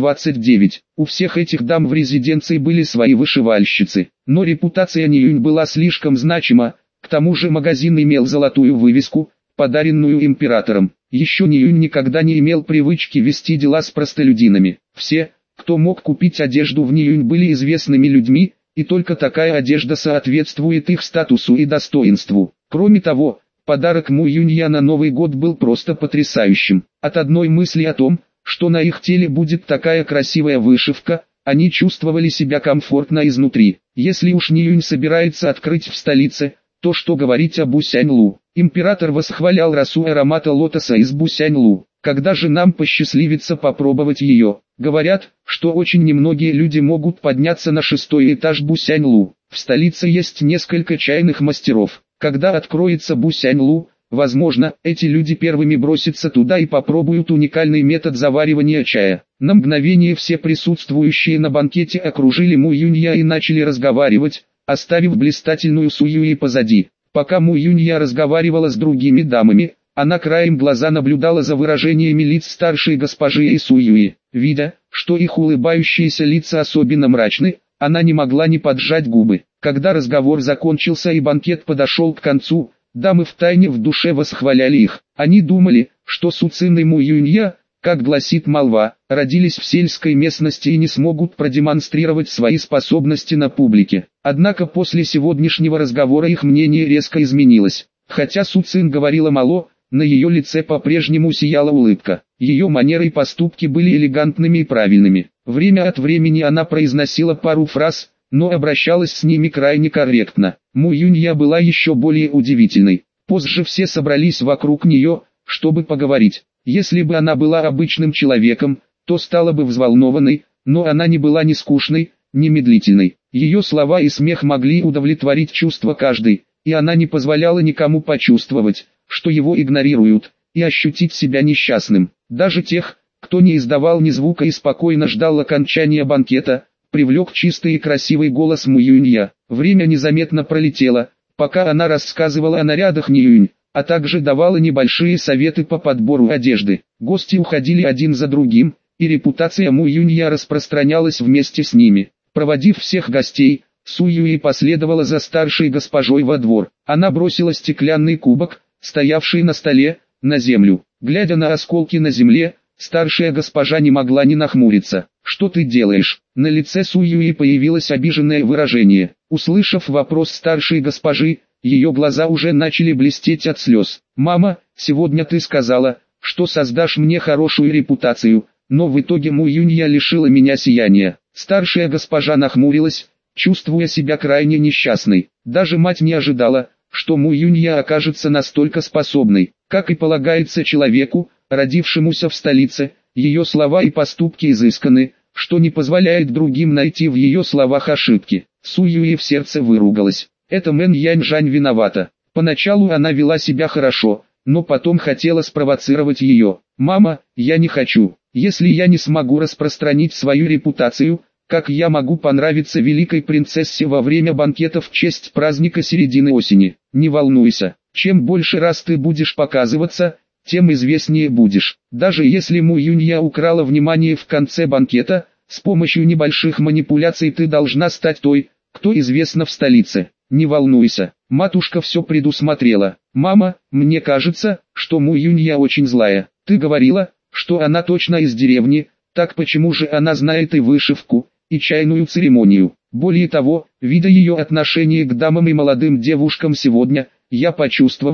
329. У всех этих дам в резиденции были свои вышивальщицы, но репутация Ниюнь была слишком значима, к тому же магазин имел золотую вывеску, подаренную императором. Еще Ниюнь никогда не имел привычки вести дела с простолюдинами. Все, кто мог купить одежду в Ниюнь, были известными людьми, и только такая одежда соответствует их статусу и достоинству. Кроме того, подарок Му Юнья на Новый год был просто потрясающим. От одной мысли о том, что на их теле будет такая красивая вышивка, они чувствовали себя комфортно изнутри. Если уж Ниюнь собирается открыть в столице, то что говорить о Бусяньлу? Император восхвалял росу аромата лотоса из Бусяньлу. Когда же нам посчастливится попробовать ее? Говорят, что очень немногие люди могут подняться на 6-й этаж Бусяньлу. В столице есть несколько чайных мастеров. Когда откроется Бусяньлу, возможно, эти люди первыми бросятся туда и попробуют уникальный метод заваривания чая. На мгновение все присутствующие на банкете окружили Му Юнья и начали разговаривать, оставив блистательную Суюи позади. Пока Му Юнья разговаривала с другими дамами, она краем глаза наблюдала за выражениями лиц старшей госпожи и Суюи. Видя, что их улыбающиеся лица особенно мрачны, она не могла не поджать губы. Когда разговор закончился и банкет подошел к концу, дамы втайне в душе восхваляли их. Они думали, что Су Цин и Му Юнья, как гласит молва, родились в сельской местности и не смогут продемонстрировать свои способности на публике. Однако после сегодняшнего разговора их мнение резко изменилось. Хотя Су Цин говорила мало, на ее лице по-прежнему сияла улыбка. Ее манеры и поступки были элегантными и правильными. Время от времени она произносила пару фраз, но обращалась с ними крайне корректно. Му Юнья была еще более удивительной. Позже все собрались вокруг нее, чтобы поговорить. Если бы она была обычным человеком, то стала бы взволнованной, но она не была ни скучной, ни медлительной. Ее слова и смех могли удовлетворить чувства каждой, и она не позволяла никому почувствовать, что его игнорируют, и ощутить себя несчастным. Даже тех, кто не издавал ни звука и спокойно ждал окончания банкета, привлек чистый и красивый голос Му Юнья. Время незаметно пролетело, пока она рассказывала о нарядах Ниюнь, а также давала небольшие советы по подбору одежды. Гости уходили один за другим, и репутация Му Юнья распространялась вместе с ними. Проводив всех гостей, Су Юи последовала за старшей госпожой во двор. Она бросила стеклянный кубок, стоявший на столе, на землю. Глядя на осколки на земле, старшая госпожа не могла не нахмуриться. «Что ты делаешь?» На лице Су Юи появилось обиженное выражение. Услышав вопрос старшей госпожи, ее глаза уже начали блестеть от слез. «Мама, сегодня ты сказала, что создашь мне хорошую репутацию, но в итоге Му Юнья лишила меня сияния». Старшая госпожа нахмурилась, чувствуя себя крайне несчастной. Даже мать не ожидала, что Му Юнья окажется настолько способной. Как и полагается человеку, родившемуся в столице, ее слова и поступки изысканы, что не позволяет другим найти в ее словах ошибки. Су Юи в сердце выругалась. Это Мэн Янь Жань виновата. Поначалу она вела себя хорошо, но потом хотела спровоцировать ее. «Мама, я не хочу. Если я не смогу распространить свою репутацию, как я могу понравиться великой принцессе во время банкета в честь праздника середины осени? Не волнуйся, чем больше раз ты будешь показываться, тем известнее будешь. Даже если Му Юнья украла внимание в конце банкета, с помощью небольших манипуляций ты должна стать той, кто известна в столице. Не волнуйся, матушка все предусмотрела. Мама, мне кажется, что Му Юнья очень злая. Ты говорила, что она точно из деревни, так почему же она знает и вышивку, и чайную церемонию? Более того, видя ее отношение к дамам и молодым девушкам сегодня, я почувствовала,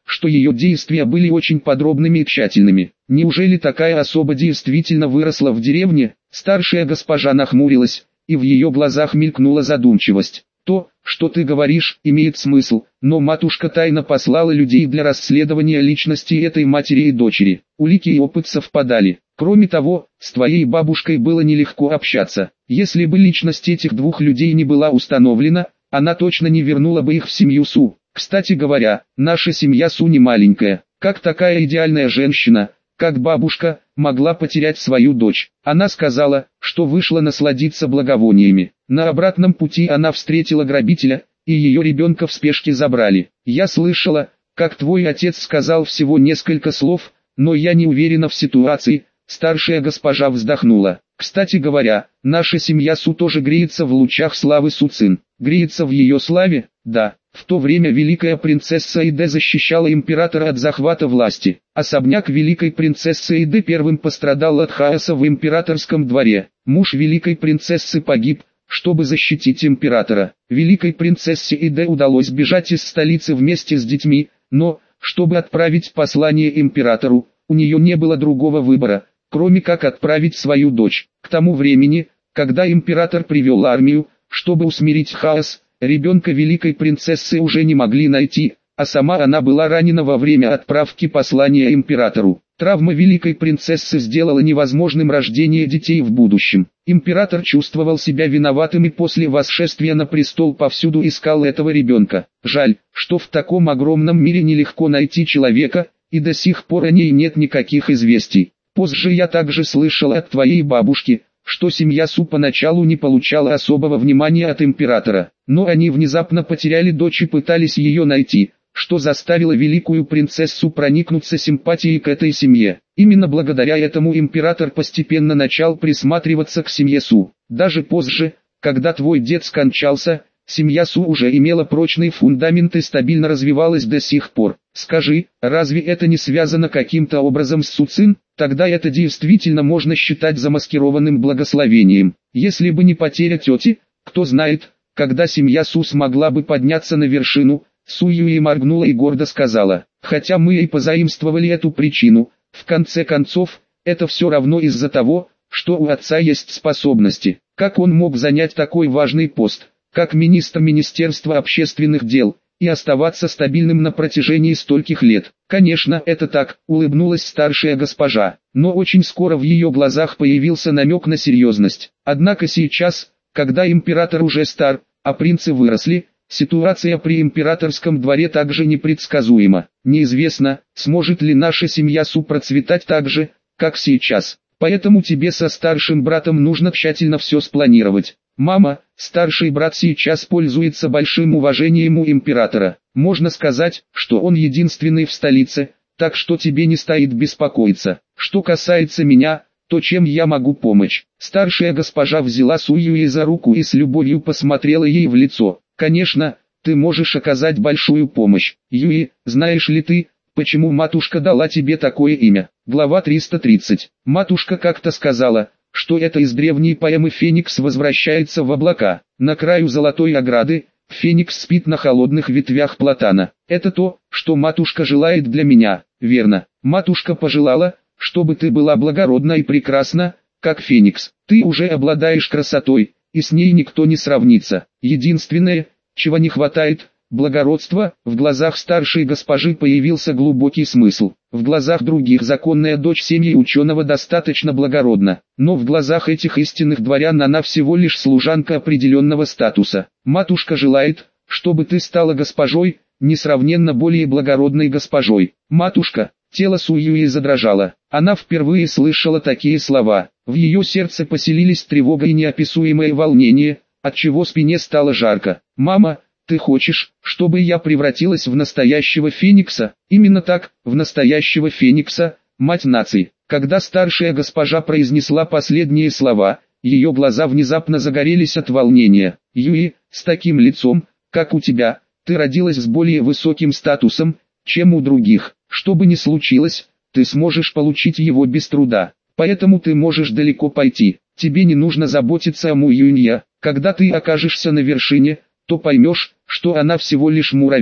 что ее действия были очень подробными и тщательными. Неужели такая особа действительно выросла в деревне? Старшая госпожа нахмурилась, и в ее глазах мелькнула задумчивость. То, что ты говоришь, имеет смысл, но матушка тайно послала людей для расследования личности этой матери и дочери. Улики и опыт совпадали. Кроме того, с твоей бабушкой было нелегко общаться. Если бы личность этих двух людей не была установлена, она точно не вернула бы их в семью Су. Кстати говоря, наша семья Су не маленькая. Как такая идеальная женщина, как бабушка, могла потерять свою дочь? Она сказала, что вышла насладиться благовониями. На обратном пути она встретила грабителя, и ее ребенка в спешке забрали. Я слышала, как твой отец сказал всего несколько слов, но я не уверена в ситуации. Старшая госпожа вздохнула. Кстати говоря, наша семья Су тоже греется в лучах славы Су Цин. Греется в ее славе? Да. В то время великая принцесса Иде защищала императора от захвата власти. Особняк великой принцессы Иде первым пострадал от хаоса в императорском дворе. Муж великой принцессы погиб, чтобы защитить императора. Великой принцессе Иде удалось бежать из столицы вместе с детьми, но, чтобы отправить послание императору, у нее не было другого выбора, кроме как отправить свою дочь. К тому времени, когда император привел армию, чтобы усмирить хаос, ребенка великой принцессы уже не могли найти, а сама она была ранена во время отправки послания императору. Травма великой принцессы сделала невозможным рождение детей в будущем. Император чувствовал себя виноватым и после восшествия на престол повсюду искал этого ребенка. Жаль, что в таком огромном мире нелегко найти человека, и до сих пор о ней нет никаких известий. Позже я также слышал от твоей бабушки, что семья Су поначалу не получала особого внимания от императора, но они внезапно потеряли дочь и пытались ее найти, что заставило великую принцессу проникнуться симпатией к этой семье. Именно благодаря этому император постепенно начал присматриваться к семье Су. Даже позже, когда твой дед скончался, семья Су уже имела прочный фундамент и стабильно развивалась до сих пор. Скажи, разве это не связано каким-то образом с Су Цин? Тогда это действительно можно считать замаскированным благословением. Если бы не потеря тети, кто знает, когда семья Су смогла бы подняться на вершину. Су Юи моргнула и гордо сказала, хотя мы и позаимствовали эту причину, в конце концов, это все равно из-за того, что у отца есть способности. Как он мог занять такой важный пост, как министр Министерства общественных дел, и оставаться стабильным на протяжении стольких лет? Конечно, это так, улыбнулась старшая госпожа, но очень скоро в ее глазах появился намек на серьезность. Однако сейчас, когда император уже стар, а принцы выросли, ситуация при императорском дворе также непредсказуема. Неизвестно, сможет ли наша семья Су процветать так же, как сейчас. Поэтому тебе со старшим братом нужно тщательно все спланировать. Мама, старший брат сейчас пользуется большим уважением у императора. Можно сказать, что он единственный в столице, так что тебе не стоит беспокоиться. Что касается меня, то чем я могу помочь? Старшая госпожа взяла Су Юи за руку и с любовью посмотрела ей в лицо. Конечно, ты можешь оказать большую помощь. Юи, знаешь ли ты, почему матушка дала тебе такое имя? Глава 330. Матушка как-то сказала, что это из древней поэмы «Феникс возвращается в облака». На краю золотой ограды, Феникс спит на холодных ветвях платана. Это то, что матушка желает для меня, верно? Матушка пожелала, чтобы ты была благородна и прекрасна, как Феникс. Ты уже обладаешь красотой, и с ней никто не сравнится. Единственное, чего не хватает, благородства. В глазах старшей госпожи появился глубокий смысл. В глазах других законная дочь семьи ученого достаточно благородна, но в глазах этих истинных дворян она всего лишь служанка определенного статуса. Матушка желает, чтобы ты стала госпожой, несравненно более благородной госпожой. Матушка, тело Су Юи задрожало. Она впервые слышала такие слова. В ее сердце поселились тревога и неописуемое волнение, отчего спине стало жарко. «Мама, ты хочешь, чтобы я превратилась в настоящего Феникса?» «Именно так, в настоящего Феникса, мать наций». Когда старшая госпожа произнесла последние слова, ее глаза внезапно загорелись от волнения. «Юи, с таким лицом, как у тебя, ты родилась с более высоким статусом, чем у других. Что бы ни случилось, ты сможешь получить его без труда. Поэтому ты можешь далеко пойти. Тебе не нужно заботиться о Му Юнья. Когда ты окажешься на вершине, то поймешь, что она всего лишь муравей,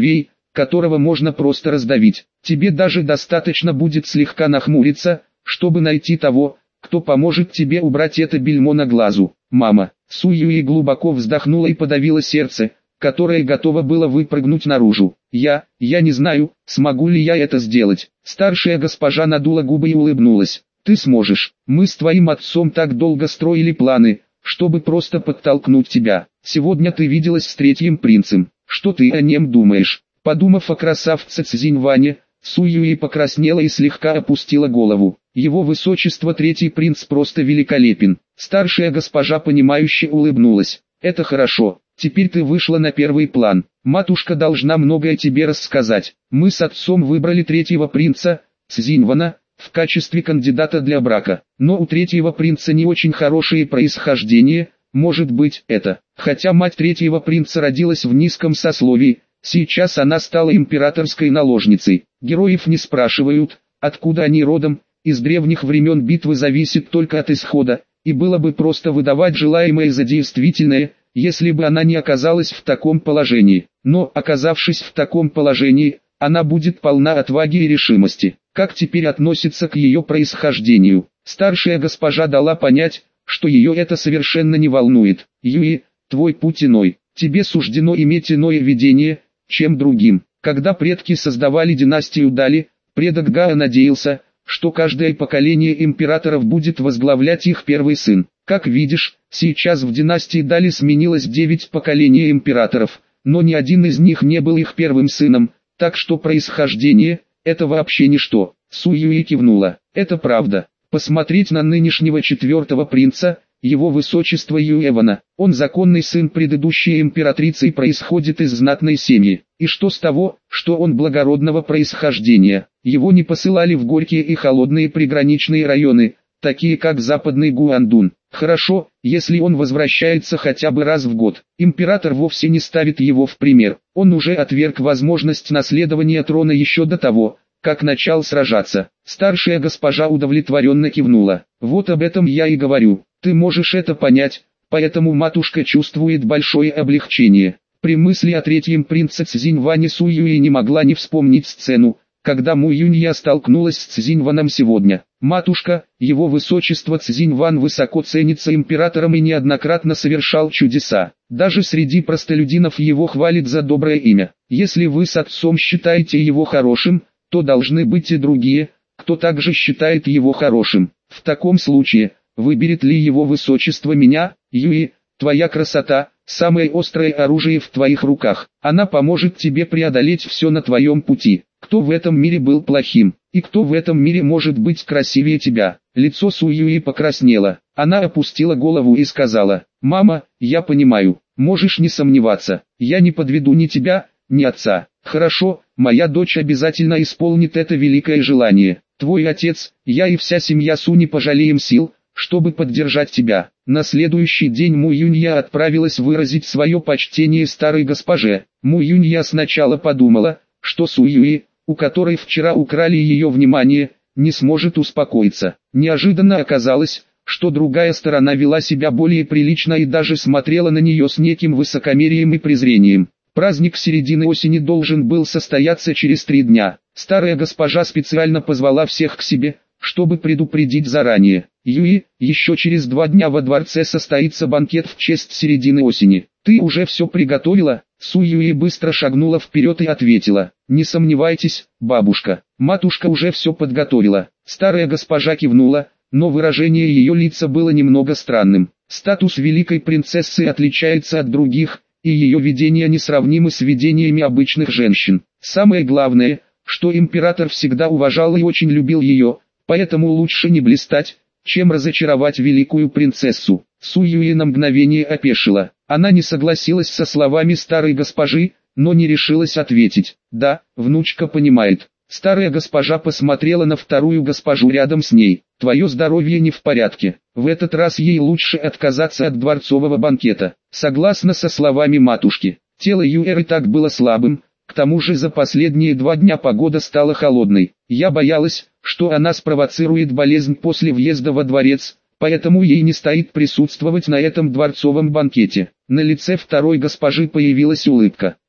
которого можно просто раздавить. Тебе даже достаточно будет слегка нахмуриться, чтобы найти того, кто поможет тебе убрать это бельмо на глазу. Мама, Су Юи глубоко вздохнула и подавила сердце, которое готово было выпрыгнуть наружу. Я не знаю, смогу ли я это сделать. Старшая госпожа надула губы и улыбнулась. Ты сможешь. Мы с твоим отцом так долго строили планы, чтобы просто подтолкнуть тебя. Сегодня ты виделась с третьим принцем. Что ты о нем думаешь? Подумав о красавце Цзиньване, Су Юи покраснела и слегка опустила голову. Его высочество третий принц просто великолепен. Старшая госпожа понимающе улыбнулась. Это хорошо. Теперь ты вышла на первый план. Матушка должна многое тебе рассказать. Мы с отцом выбрали третьего принца, Цзиньвана, в качестве кандидата для брака. Но у третьего принца не очень хорошее происхождение, может быть это. Хотя мать третьего принца родилась в низком сословии, сейчас она стала императорской наложницей. Героев не спрашивают, откуда они родом, из древних времен битвы зависит только от исхода, и было бы просто выдавать желаемое за действительное, если бы она не оказалась в таком положении. Но, оказавшись в таком положении, она будет полна отваги и решимости. Как теперь относится к ее происхождению? Старшая госпожа дала понять, что ее это совершенно не волнует. Юи, твой путь иной. Тебе суждено иметь иное видение, чем другим. Когда предки создавали династию Дали, предок Гао надеялся, что каждое поколение императоров будет возглавлять их первый сын. Как видишь, сейчас в династии Дали сменилось 9 поколений императоров, но ни один из них не был их первым сыном, так что происхождение – это вообще ничто. Су Юи кивнула. Это правда. Посмотреть на нынешнего четвертого принца, его высочество Юэвана. Он законный сын предыдущей императрицы и происходит из знатной семьи. И что с того, что он благородного происхождения? Его не посылали в горькие и холодные приграничные районы, такие как Западный Гуандун. Хорошо, если он возвращается хотя бы раз в год. Император вовсе не ставит его в пример. Он уже отверг возможность наследования трона еще до того, как начал сражаться. Старшая госпожа удовлетворенно кивнула. Вот об этом я и говорю. Ты можешь это понять, поэтому матушка чувствует большое облегчение. При мысли о третьем принце Цзиньване Су Юи не могла не вспомнить сцену, когда Му Юнья столкнулась с Цзиньваном сегодня. Матушка, его высочество Цзиньван высоко ценится императором и неоднократно совершал чудеса. Даже среди простолюдинов его хвалят за доброе имя. Если вы с отцом считаете его хорошим, то должны быть и другие, кто также считает его хорошим. В таком случае, выберет ли его высочество меня, Юи? Твоя красота – самое острое оружие в твоих руках. Она поможет тебе преодолеть все на твоем пути. Кто в этом мире был плохим, и кто в этом мире может быть красивее тебя? Лицо Су Юи покраснело. Она опустила голову и сказала: «Мама, я понимаю, можешь не сомневаться, я не подведу ни тебя, ни отца. Хорошо, моя дочь обязательно исполнит это великое желание. Твой отец, я и вся семья Су не пожалеем сил, чтобы поддержать тебя». На следующий день Му Юнья отправилась выразить свое почтение старой госпоже. Му Юнья сначала подумала, что Су Юи, у которой вчера украли ее внимание, не сможет успокоиться. Неожиданно оказалось, что другая сторона вела себя более прилично и даже смотрела на нее с неким высокомерием и презрением. Праздник середины осени должен был состояться через 3 дня. Старая госпожа специально позвала всех к себе, чтобы предупредить заранее. Юи, еще через 2 дня во дворце состоится банкет в честь середины осени. Ты уже все приготовила? Су Юи быстро шагнула вперед и ответила: «Не сомневайтесь, бабушка, матушка уже все подготовила». Старая госпожа кивнула, но выражение ее лица было немного странным. Статус великой принцессы отличается от других, и ее видения несравнимы с видениями обычных женщин. Самое главное, что император всегда уважал и очень любил ее, поэтому лучше не блистать, чем разочаровать великую принцессу. Су Юи на мгновение опешила. Она не согласилась со словами старой госпожи, но не решилась ответить. «Да, внучка понимает». Старая госпожа посмотрела на вторую госпожу рядом с ней. «Твое здоровье не в порядке. В этот раз ей лучше отказаться от дворцового банкета». Согласно со словами матушки, тело Юэры так было слабым, к тому же за последние 2 дня погода стала холодной. Я боялась, что она спровоцирует болезнь после въезда во дворец, поэтому ей не стоит присутствовать на этом дворцовом банкете. На лице второй госпожи появилась улыбка.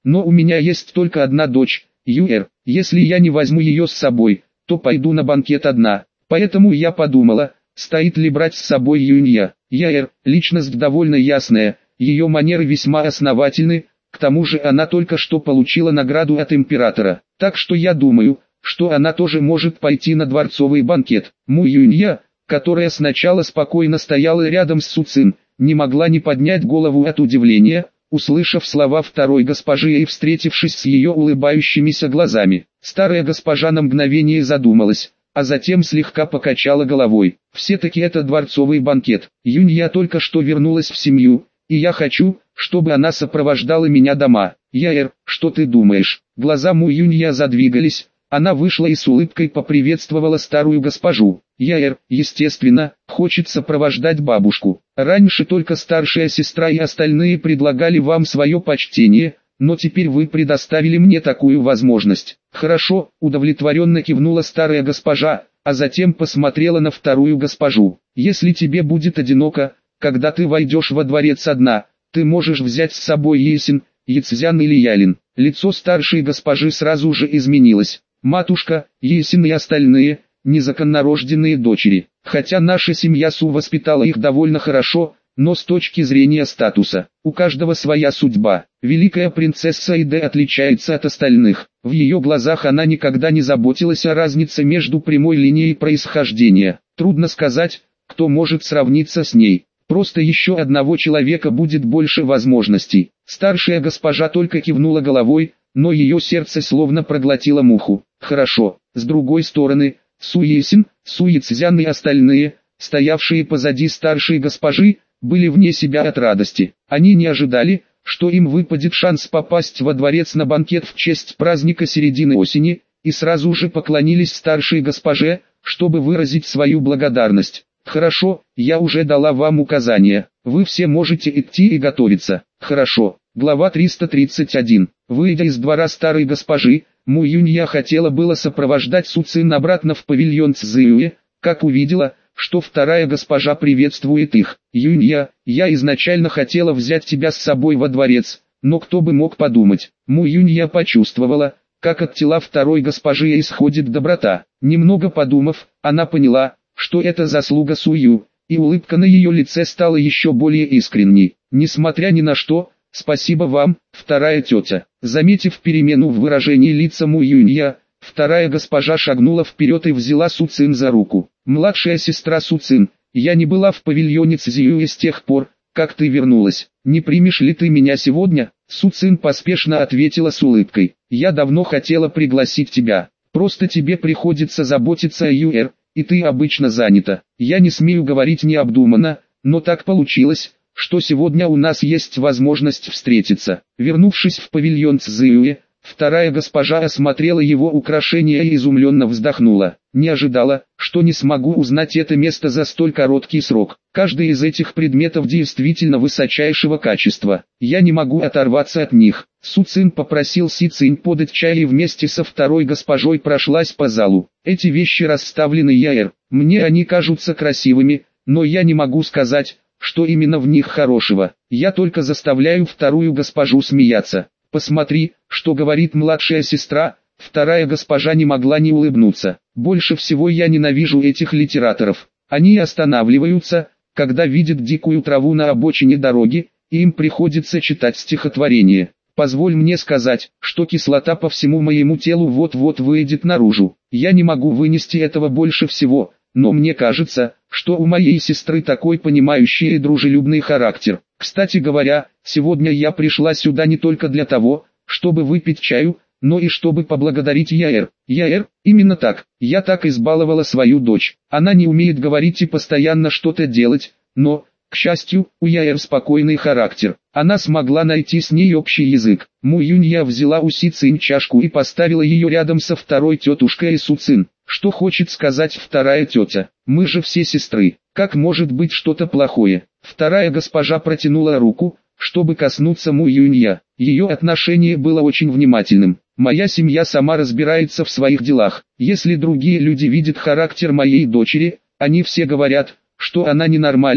но у меня есть только одна дочь, Юэр. Если я не возьму ее с собой, то пойду на банкет одна. Поэтому я подумала, стоит ли брать с собой Юнья. Яэр, личность довольно ясная, ее манеры весьма основательны, к тому же она только что получила награду от императора. Так что я думаю, что она тоже может пойти на дворцовый банкет. Му Юнья, которая сначала спокойно стояла рядом с Суцин, не могла не поднять голову от удивления, услышав слова второй госпожи и встретившись с ее улыбающимися глазами. Старая госпожа на мгновение задумалась, а затем слегка покачала головой. Все-таки это дворцовый банкет. Юнья только что вернулась в семью, и я хочу, чтобы она сопровождала меня дома. Яэр, что ты думаешь? Глаза Му Юнья задвигались, она вышла и с улыбкой поприветствовала старую госпожу. Яэр, естественно, хочет сопровождать бабушку. Раньше только старшая сестра и остальные предлагали вам свое почтение, но теперь вы предоставили мне такую возможность. Хорошо, удовлетворенно кивнула старая госпожа, а затем посмотрела на вторую госпожу. Если тебе будет одиноко, когда ты войдешь во дворец одна, ты можешь взять с собой Есин, Яцзян или Ялин. Лицо старшей госпожи сразу же изменилось. Матушка, Есин и остальные, незаконнорожденные дочери. Хотя наша семья Су воспитала их довольно хорошо, но с точки зрения статуса, у каждого своя судьба. Великая принцесса Иде отличается от остальных. В ее глазах она никогда не заботилась о разнице между прямой линией происхождения. Трудно сказать, кто может сравниться с ней. Просто еще одного человека будет больше возможностей. Старшая госпожа только кивнула головой, но ее сердце словно проглотило муху. Хорошо, с другой стороны, Су Есин, Су Яцзян и остальные, стоявшие позади старшей госпожи, были вне себя от радости. Они не ожидали, что им выпадет шанс попасть во дворец на банкет в честь праздника середины осени, и сразу же поклонились старшей госпоже, чтобы выразить свою благодарность. Хорошо, я уже дала вам указания, вы все можете идти и готовиться. Хорошо. Глава 331. Выйдя из двора старой госпожи, Му Юнья хотела было сопровождать Суцин обратно в павильон Цзюэ, как увидела, что вторая госпожа приветствует их. Юнья, я изначально хотела взять тебя с собой во дворец, но кто бы мог подумать. Му Юнья почувствовала, как от тела второй госпожи исходит доброта. Немного подумав, она поняла, что это заслуга Сую, и улыбка на ее лице стала еще более искренней. Несмотря ни на что, спасибо вам, вторая тетя. Заметив перемену в выражении лица Му Юнья, вторая госпожа шагнула вперед и взяла Суцин за руку. Младшая сестра Суцин, я не была в павильоне Цзюэ с тех пор, как ты вернулась. Не примешь ли ты меня сегодня? Суцин поспешно ответила с улыбкой. Я давно хотела пригласить тебя. Просто тебе приходится заботиться о Юэр, и ты обычно занята. Я не смею говорить необдуманно, но так получилось, что сегодня у нас есть возможность встретиться. Вернувшись в павильон Цзюэ, вторая госпожа осмотрела его украшения и изумленно вздохнула. Не ожидала, что не смогу узнать это место за столь короткий срок. Каждый из этих предметов действительно высочайшего качества. Я не могу оторваться от них. Суцин попросил Си Цинь подать чай и вместе со второй госпожой прошлась по залу. Эти вещи расставлены Яэр. Мне они кажутся красивыми, но я не могу сказать, что именно в них хорошего. Я только заставляю вторую госпожу смеяться. Посмотри, что говорит младшая сестра. Вторая госпожа не могла не улыбнуться. Больше всего я ненавижу этих литераторов. Они останавливаются, когда видят дикую траву на обочине дороги, и им приходится читать стихотворение. Позволь мне сказать, что кислота по всему моему телу вот-вот выйдет наружу. Я не могу вынести этого больше всего, но мне кажется, что у моей сестры такой понимающий и дружелюбный характер. Кстати говоря, сегодня я пришла сюда не только для того, чтобы выпить чаю, но и чтобы поблагодарить Яэр. Яэр, именно так, я так избаловала свою дочь. Она не умеет говорить и постоянно что-то делать, но, к счастью, у Яэр спокойный характер. Она смогла найти с ней общий язык. Му Юнья взяла у Си Цинь чашку и поставила ее рядом со второй тетушкой Суцин. Что хочет сказать вторая тетя? Мы же все сестры. Как может быть что-то плохое? Вторая госпожа протянула руку, чтобы коснуться Му Юнья. Ее отношение было очень внимательным. Моя семья сама разбирается в своих делах. Если другие люди видят характер моей дочери, они все говорят, что она ненормальная,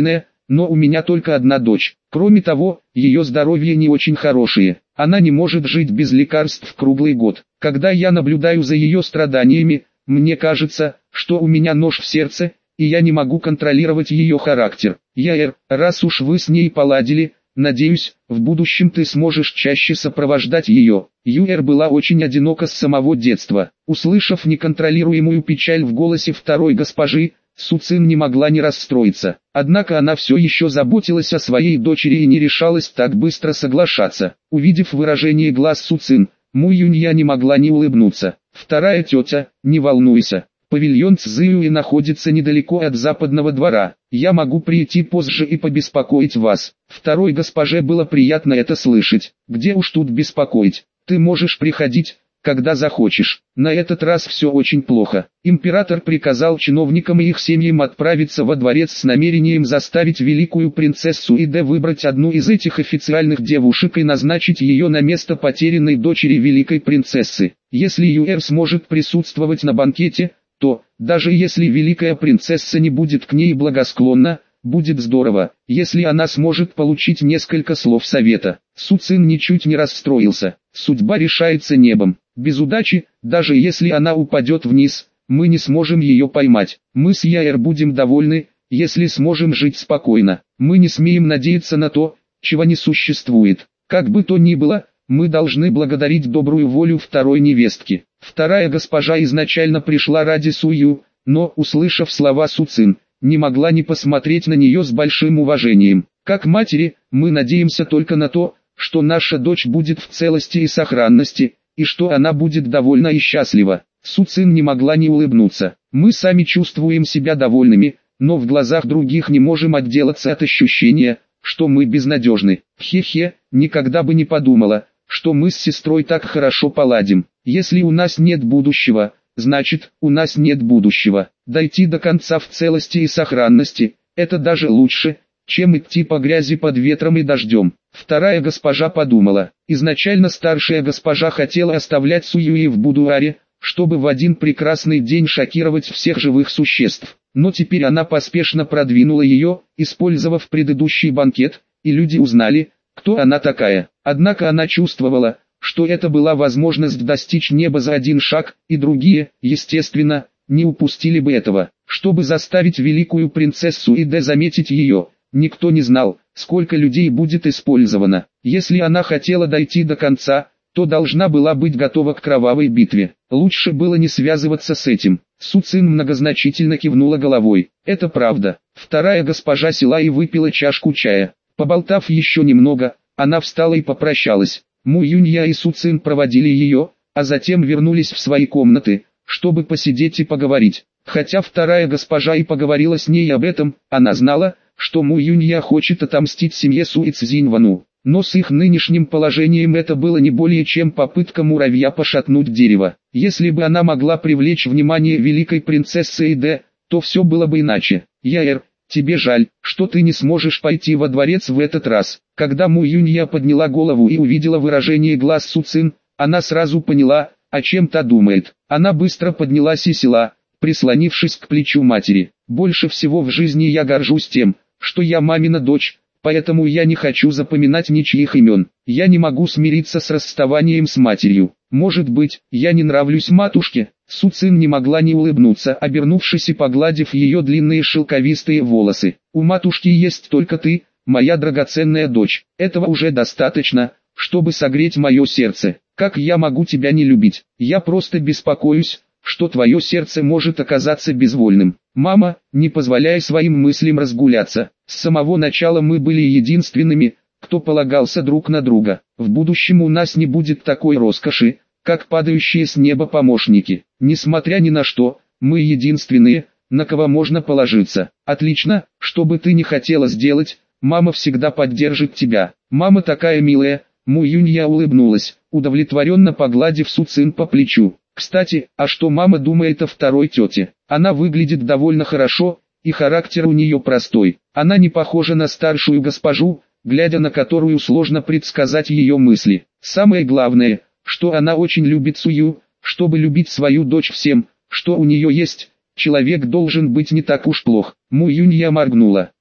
но у меня только одна дочь. Кроме того, ее здоровье не очень хорошее. Она не может жить без лекарств круглый год. Когда я наблюдаю за ее страданиями, мне кажется, что у меня нож в сердце, и я не могу контролировать ее характер. Яэр, раз уж вы с ней поладили, надеюсь, в будущем ты сможешь чаще сопровождать ее. Юэр была очень одинока с самого детства. Услышав неконтролируемую печаль в голосе второй госпожи, Су Цин не могла не расстроиться. Однако она все еще заботилась о своей дочери и не решалась так быстро соглашаться. Увидев выражение глаз Су Цин, Му Юнья не могла не улыбнуться. «Вторая тетя, не волнуйся. Павильон Цзюи находится недалеко от западного двора. Я могу прийти позже и побеспокоить вас». Второй госпоже было приятно это слышать. «Где уж тут беспокоить? Ты можешь приходить, когда захочешь». На этот раз все очень плохо. Император приказал чиновникам и их семьям отправиться во дворец с намерением заставить великую принцессу Иде выбрать одну из этих официальных девушек и назначить ее на место потерянной дочери великой принцессы. Если Юэр сможет присутствовать на банкете, то, даже если великая принцесса не будет к ней благосклонна, будет здорово, если она сможет получить несколько слов совета. Су Цин ничуть не расстроился. Судьба решается небом. Без удачи, даже если она упадет вниз, мы не сможем ее поймать. Мы с Яэр будем довольны, если сможем жить спокойно. Мы не смеем надеяться на то, чего не существует. Как бы то ни было, мы должны благодарить добрую волю второй невестки. Вторая госпожа изначально пришла ради Сую, но, услышав слова Су Цин, не могла не посмотреть на нее с большим уважением. Как матери, мы надеемся только на то, что наша дочь будет в целости и сохранности, и что она будет довольна и счастлива. Су Цин не могла не улыбнуться. Мы сами чувствуем себя довольными, но в глазах других не можем отделаться от ощущения, что мы безнадежны. Хе-хе, никогда бы не подумала, что мы с сестрой так хорошо поладим. Если у нас нет будущего, значит, у нас нет будущего. Дойти до конца в целости и сохранности – это даже лучше, чем идти по грязи под ветром и дождем. Вторая госпожа подумала. Изначально старшая госпожа хотела оставлять Суюи в будуаре, чтобы в один прекрасный день шокировать всех живых существ. Но теперь она поспешно продвинула ее, использовав предыдущий банкет, и люди узнали, кто она такая. Однако она чувствовала, что это была возможность достичь неба за один шаг, и другие, естественно, не упустили бы этого. Чтобы заставить великую принцессу Иде заметить ее, никто не знал, сколько людей будет использовано. Если она хотела дойти до конца, то должна была быть готова к кровавой битве. Лучше было не связываться с этим. Су Цин многозначительно кивнула головой. Это правда. Вторая госпожа села и выпила чашку чая. Поболтав еще немного, она встала и попрощалась. Му Юнья и Су Цин проводили ее, а затем вернулись в свои комнаты, чтобы посидеть и поговорить. Хотя вторая госпожа и поговорила с ней об этом, она знала, что Му Юнья хочет отомстить семье Суи Цзиньвану. Но с их нынешним положением это было не более чем попытка муравья пошатнуть дерево. Если бы она могла привлечь внимание великой принцессы Иде, то все было бы иначе. Яэр, тебе жаль, что ты не сможешь пойти во дворец в этот раз. Когда Му Юнья подняла голову и увидела выражение глаз Су Цин, она сразу поняла, о чем та думает. Она быстро поднялась и села, прислонившись к плечу матери. Больше всего в жизни я горжусь тем, что я мамина дочь, поэтому я не хочу запоминать ничьих имен. Я не могу смириться с расставанием с матерью. Может быть, я не нравлюсь матушке? Су Цин не могла не улыбнуться, обернувшись и погладив ее длинные шелковистые волосы. У матушки есть только ты, моя драгоценная дочь. Этого уже достаточно, чтобы согреть мое сердце. Как я могу тебя не любить? Я просто беспокоюсь, что твое сердце может оказаться безвольным. Мама, не позволяй своим мыслям разгуляться. С самого начала мы были единственными, кто полагался друг на друга. В будущем у нас не будет такой роскоши, как падающие с неба помощники. Несмотря ни на что, мы единственные, на кого можно положиться. Отлично, что бы ты ни хотела сделать, мама всегда поддержит тебя. Мама такая милая. Му Юнья улыбнулась, удовлетворенно погладив Су Цин по плечу. Кстати, а что мама думает о второй тете? Она выглядит довольно хорошо, и характер у нее простой. Она не похожа на старшую госпожу, глядя на которую сложно предсказать ее мысли. Самое главное, что она очень любит Сую. Чтобы любить свою дочь всем, что у нее есть, человек должен быть не так уж плох. Му Юнья моргнула.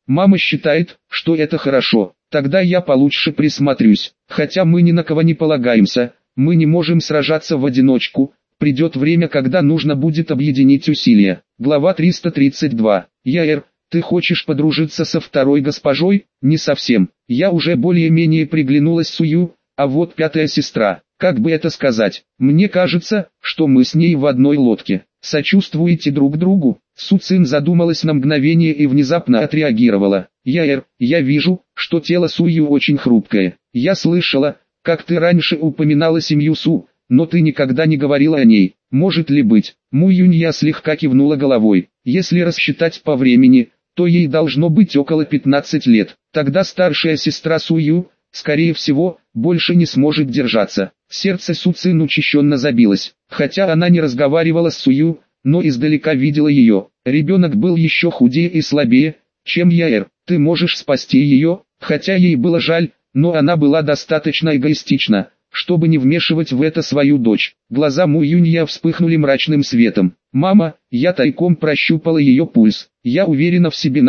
Мама считает, что это хорошо. Тогда я получше присмотрюсь. Хотя мы ни на кого не полагаемся, мы не можем сражаться в одиночку. Придет время, когда нужно будет объединить усилия. Глава 332. Яэр, ты хочешь подружиться со второй госпожой? Не совсем. Я уже более-менее приглянулась Сую, а вот пятая сестра. Как бы это сказать? Мне кажется, что мы с ней в одной лодке. Сочувствуете друг другу? Су Цин задумалась на мгновение и внезапно отреагировала. Яэр, я вижу, что тело Сую очень хрупкое. Я слышала, как ты раньше упоминала семью Су, но ты никогда не говорила о ней. Может ли быть? Му Юнья слегка кивнула головой. Если рассчитать по времени, то ей должно быть около 15 лет. Тогда старшая сестра Сую, скорее всего, больше не сможет держаться. Сердце Су Цин учащенно забилось. Хотя она не разговаривала с Сую, но издалека видела ее. Ребенок был еще худее и слабее, чем Яэр. Ты можешь спасти ее, хотя ей было жаль, но она была достаточно эгоистична, чтобы не вмешивать в это свою дочь. Глаза Му Юнья вспыхнули мрачным светом. «Мама, я тайком прощупала ее пульс. Я уверена в себе на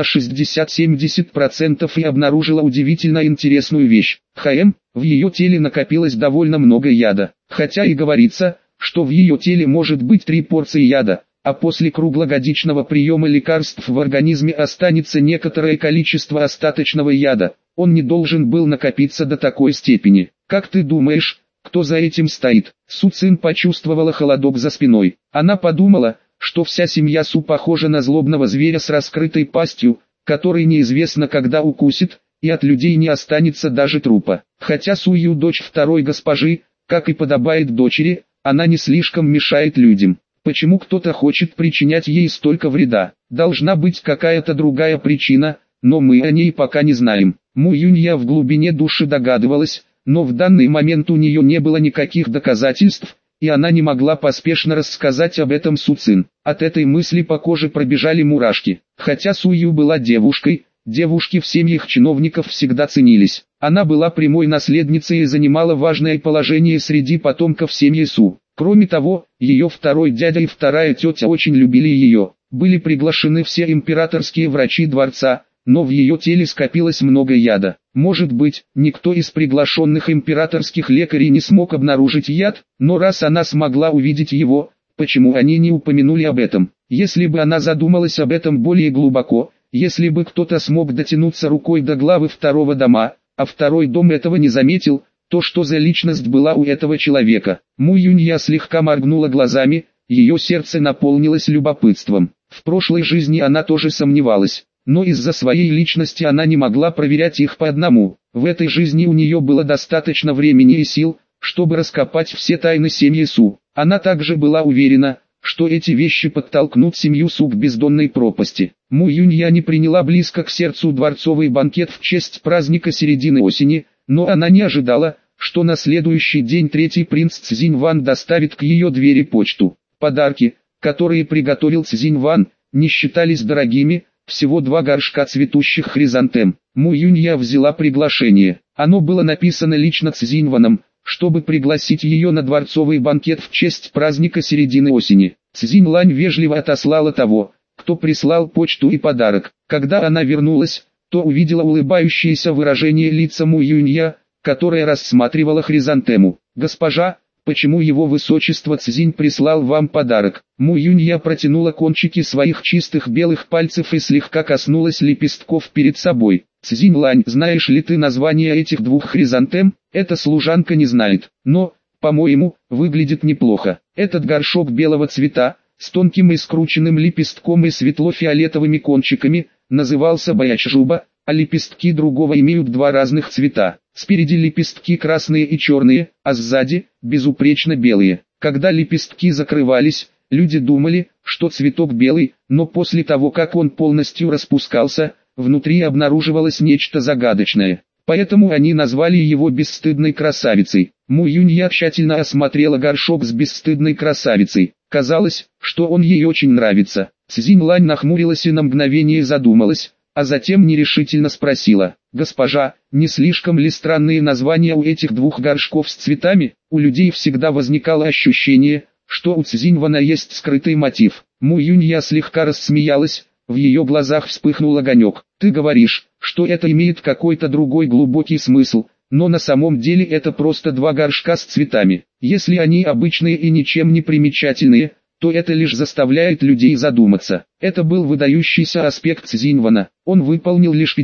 60-70% и обнаружила удивительно интересную вещь. В ее теле накопилось довольно много яда. Хотя и говорится, что в ее теле может быть 3 порции яда, а после круглогодичного приема лекарств в организме останется некоторое количество остаточного яда. Он не должен был накопиться до такой степени. Как ты думаешь, кто за этим стоит?» Су Цин почувствовала холодок за спиной. Она подумала, что вся семья Су похожа на злобного зверя с раскрытой пастью, который неизвестно когда укусит, и от людей не останется даже трупа. Хотя Сую дочь второй госпожи, как и подобает дочери, она не слишком мешает людям. Почему кто-то хочет причинять ей столько вреда? Должна быть какая-то другая причина, но мы о ней пока не знаем. Му Юнья в глубине души догадывалась, но в данный момент у нее не было никаких доказательств, и она не могла поспешно рассказать об этом Су Цин. От этой мысли по коже пробежали мурашки. Хотя Сую была девушкой, девушки в семьях чиновников всегда ценились. Она была прямой наследницей и занимала важное положение среди потомков семьи Су. Кроме того, ее второй дядя и вторая тетя очень любили ее. Были приглашены все императорские врачи дворца, но в ее теле скопилось много яда. Может быть, никто из приглашенных императорских лекарей не смог обнаружить яд, но раз она смогла увидеть его, почему они не упомянули об этом? Если бы она задумалась об этом более глубоко, если бы кто-то смог дотянуться рукой до главы второго дома, а второй дом этого не заметил, то что за личность была у этого человека? Му Юнья слегка моргнула глазами, ее сердце наполнилось любопытством. В прошлой жизни она тоже сомневалась, но из-за своей личности она не могла проверять их по одному. В этой жизни у нее было достаточно времени и сил, чтобы раскопать все тайны семьи Су. Она также была уверена, что эти вещи подтолкнут семью Су к бездонной пропасти. Му Юнья не приняла близко к сердцу дворцовый банкет в честь праздника середины осени, но она не ожидала, что на следующий день третий принц Цзинь Ван доставит к ее двери почту. Подарки, которые приготовил Цзинь Ван, не считались дорогими, всего 2 горшка цветущих хризантем. Му Юнья взяла приглашение. Оно было написано лично Цзинь Ваном, чтобы пригласить ее на дворцовый банкет в честь праздника середины осени. Цзинь Лань вежливо отослала того, кто прислал почту и подарок. Когда она вернулась, то увидела улыбающееся выражение лица Му Юнья, которая рассматривала хризантему. «Госпожа, почему его высочество Цзинь прислал вам подарок?» Му Юнья протянула кончики своих чистых белых пальцев и слегка коснулась лепестков перед собой. «Цзинь Лань, знаешь ли ты название этих 2 хризантем?» «Эта служанка не знает, но, по-моему, выглядит неплохо. Этот горшок белого цвета, с тонким и скрученным лепестком и светло-фиолетовыми кончиками, назывался баячжуба, а лепестки другого имеют 2 разных цвета. Спереди лепестки красные и черные, а сзади – безупречно белые. Когда лепестки закрывались, люди думали, что цветок белый, но после того как он полностью распускался, внутри обнаруживалось нечто загадочное. Поэтому они назвали его бесстыдной красавицей. Му Юнья тщательно осмотрела горшок с бесстыдной красавицей. Казалось, что он ей очень нравится. Цзинь Лань нахмурилась и на мгновение задумалась, а затем нерешительно спросила: «Госпожа, не слишком ли странные названия у этих 2 горшков с цветами?» У людей всегда возникало ощущение, что у Цзинь Вана есть скрытый мотив. Му Юнья слегка рассмеялась, В ее глазах вспыхнул огонек. Ты говоришь, что это имеет какой-то другой глубокий смысл, но на самом деле это просто два горшка с цветами. Если они обычные и ничем не примечательные, то это лишь заставляет людей задуматься. Это был выдающийся аспект Цзиньвана. Он выполнил лишь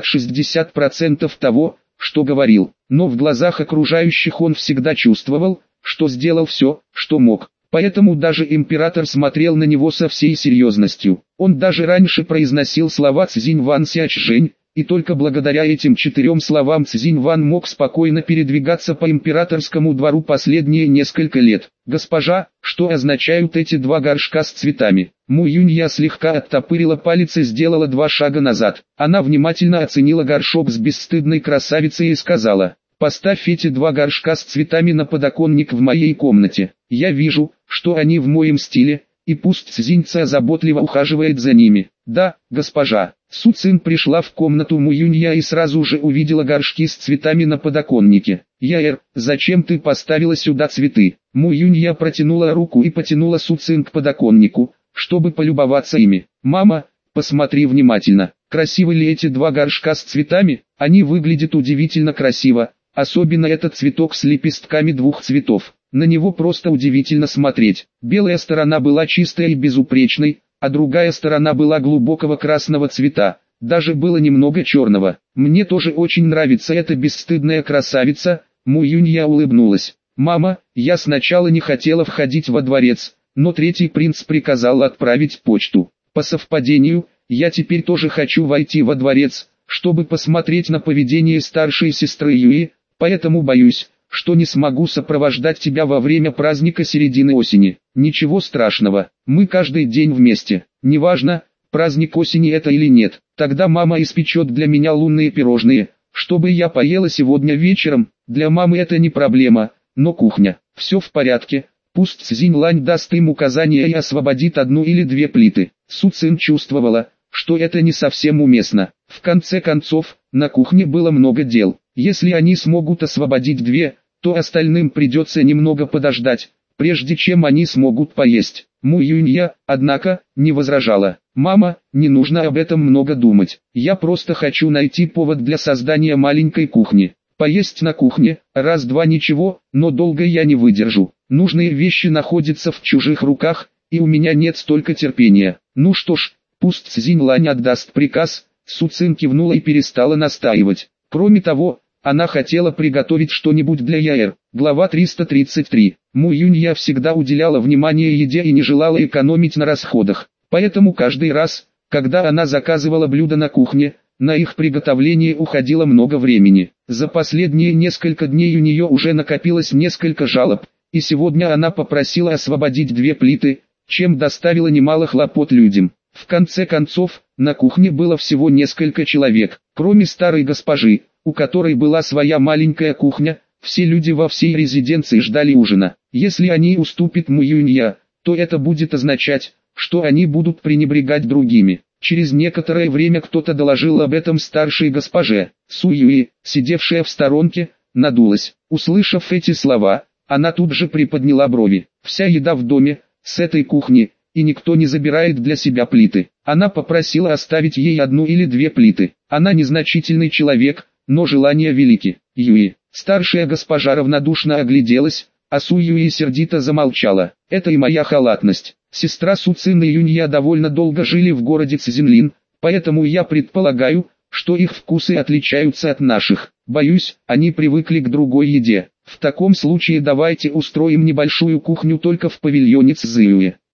50-60% того, что говорил, но в глазах окружающих он всегда чувствовал, что сделал все, что мог. Поэтому даже император смотрел на него со всей серьезностью. Он даже раньше произносил слова Цзиньван Сячжэнь, и только благодаря этим 4 словам Цзиньван мог спокойно передвигаться по императорскому двору последние несколько лет. «Госпожа, что означают эти 2 горшка с цветами?» Му Юнья слегка оттопырила палец и сделала 2 шага назад. Она внимательно оценила горшок с бесстыдной красавицей и сказала: «Поставь эти 2 горшка с цветами на подоконник в моей комнате. Я вижу, что они в моем стиле, и пусть Цзиньца заботливо ухаживает за ними». «Да, госпожа». Су Цин пришла в комнату Му Юнья и сразу же увидела горшки с цветами на подоконнике. «Яэр, зачем ты поставила сюда цветы?» Му Юнья протянула руку и потянула Су Цин к подоконнику, чтобы полюбоваться ими. «Мама, посмотри внимательно, красивы ли эти 2 горшка с цветами? Они выглядят удивительно красиво, особенно этот цветок с лепестками 2 цветов. На него просто удивительно смотреть. Белая сторона была чистой и безупречной, а другая сторона была глубокого красного цвета, даже было немного черного. Мне тоже очень нравится эта бесстыдная красавица». Му Юнья улыбнулась. «Мама, я сначала не хотела входить во дворец, но 3-й принц приказал отправить почту. По совпадению, я теперь тоже хочу войти во дворец, чтобы посмотреть на поведение старшей сестры Юи, поэтому боюсь, что не смогу сопровождать тебя во время праздника середины осени». «Ничего страшного, мы каждый день вместе, неважно, праздник осени это или нет. Тогда мама испечет для меня лунные пирожные, чтобы я поела сегодня вечером. Для мамы это не проблема, но кухня, все в порядке. Пусть Цзиньлань даст им указания и освободит 1 или 2 плиты». Су Цин чувствовала, что это не совсем уместно. В конце концов, на кухне было много дел. Если они смогут освободить 2, то остальным придется немного подождать, прежде чем они смогут поесть. Му Юнья, однако, не возражала. «Мама, не нужно об этом много думать. Я просто хочу найти повод для создания маленькой кухни. Поесть на кухне, раз-два ничего, но долго я не выдержу. Нужные вещи находятся в чужих руках, и у меня нет столько терпения». «Ну что ж, пусть Цзиньлань отдаст приказ». Су Цин кивнула и перестала настаивать. Кроме того, она хотела приготовить что-нибудь для Яэр. Глава 333. Му Юнья всегда уделяла внимание еде и не желала экономить на расходах. Поэтому каждый раз, когда она заказывала блюда на кухне, на их приготовление уходило много времени. За последние несколько дней у нее уже накопилось несколько жалоб, и сегодня она попросила освободить 2 плиты, чем доставила немало хлопот людям. В конце концов, на кухне было всего несколько человек, кроме старой госпожи, у которой была своя маленькая кухня. Все люди во всей резиденции ждали ужина. Если они уступят Му Юнья, то это будет означать, что они будут пренебрегать другими. Через некоторое время кто-то доложил об этом старшей госпоже. Су Юи, сидевшая в сторонке, надулась. Услышав эти слова, она тут же приподняла брови. «Вся еда в доме, с этой кухни, и никто не забирает для себя плиты». Она попросила оставить ей 1 или 2 плиты. Она незначительный человек, но желания велики. «Юи». Старшая госпожа равнодушно огляделась, а Су Юи сердито замолчала. «Это и моя халатность. Сестра Су Цин и Юнья довольно долго жили в городе Цзинлин, поэтому я предполагаю, что их вкусы отличаются от наших. Боюсь, они привыкли к другой еде. В таком случае давайте устроим небольшую кухню только в павильоне Цзюэ.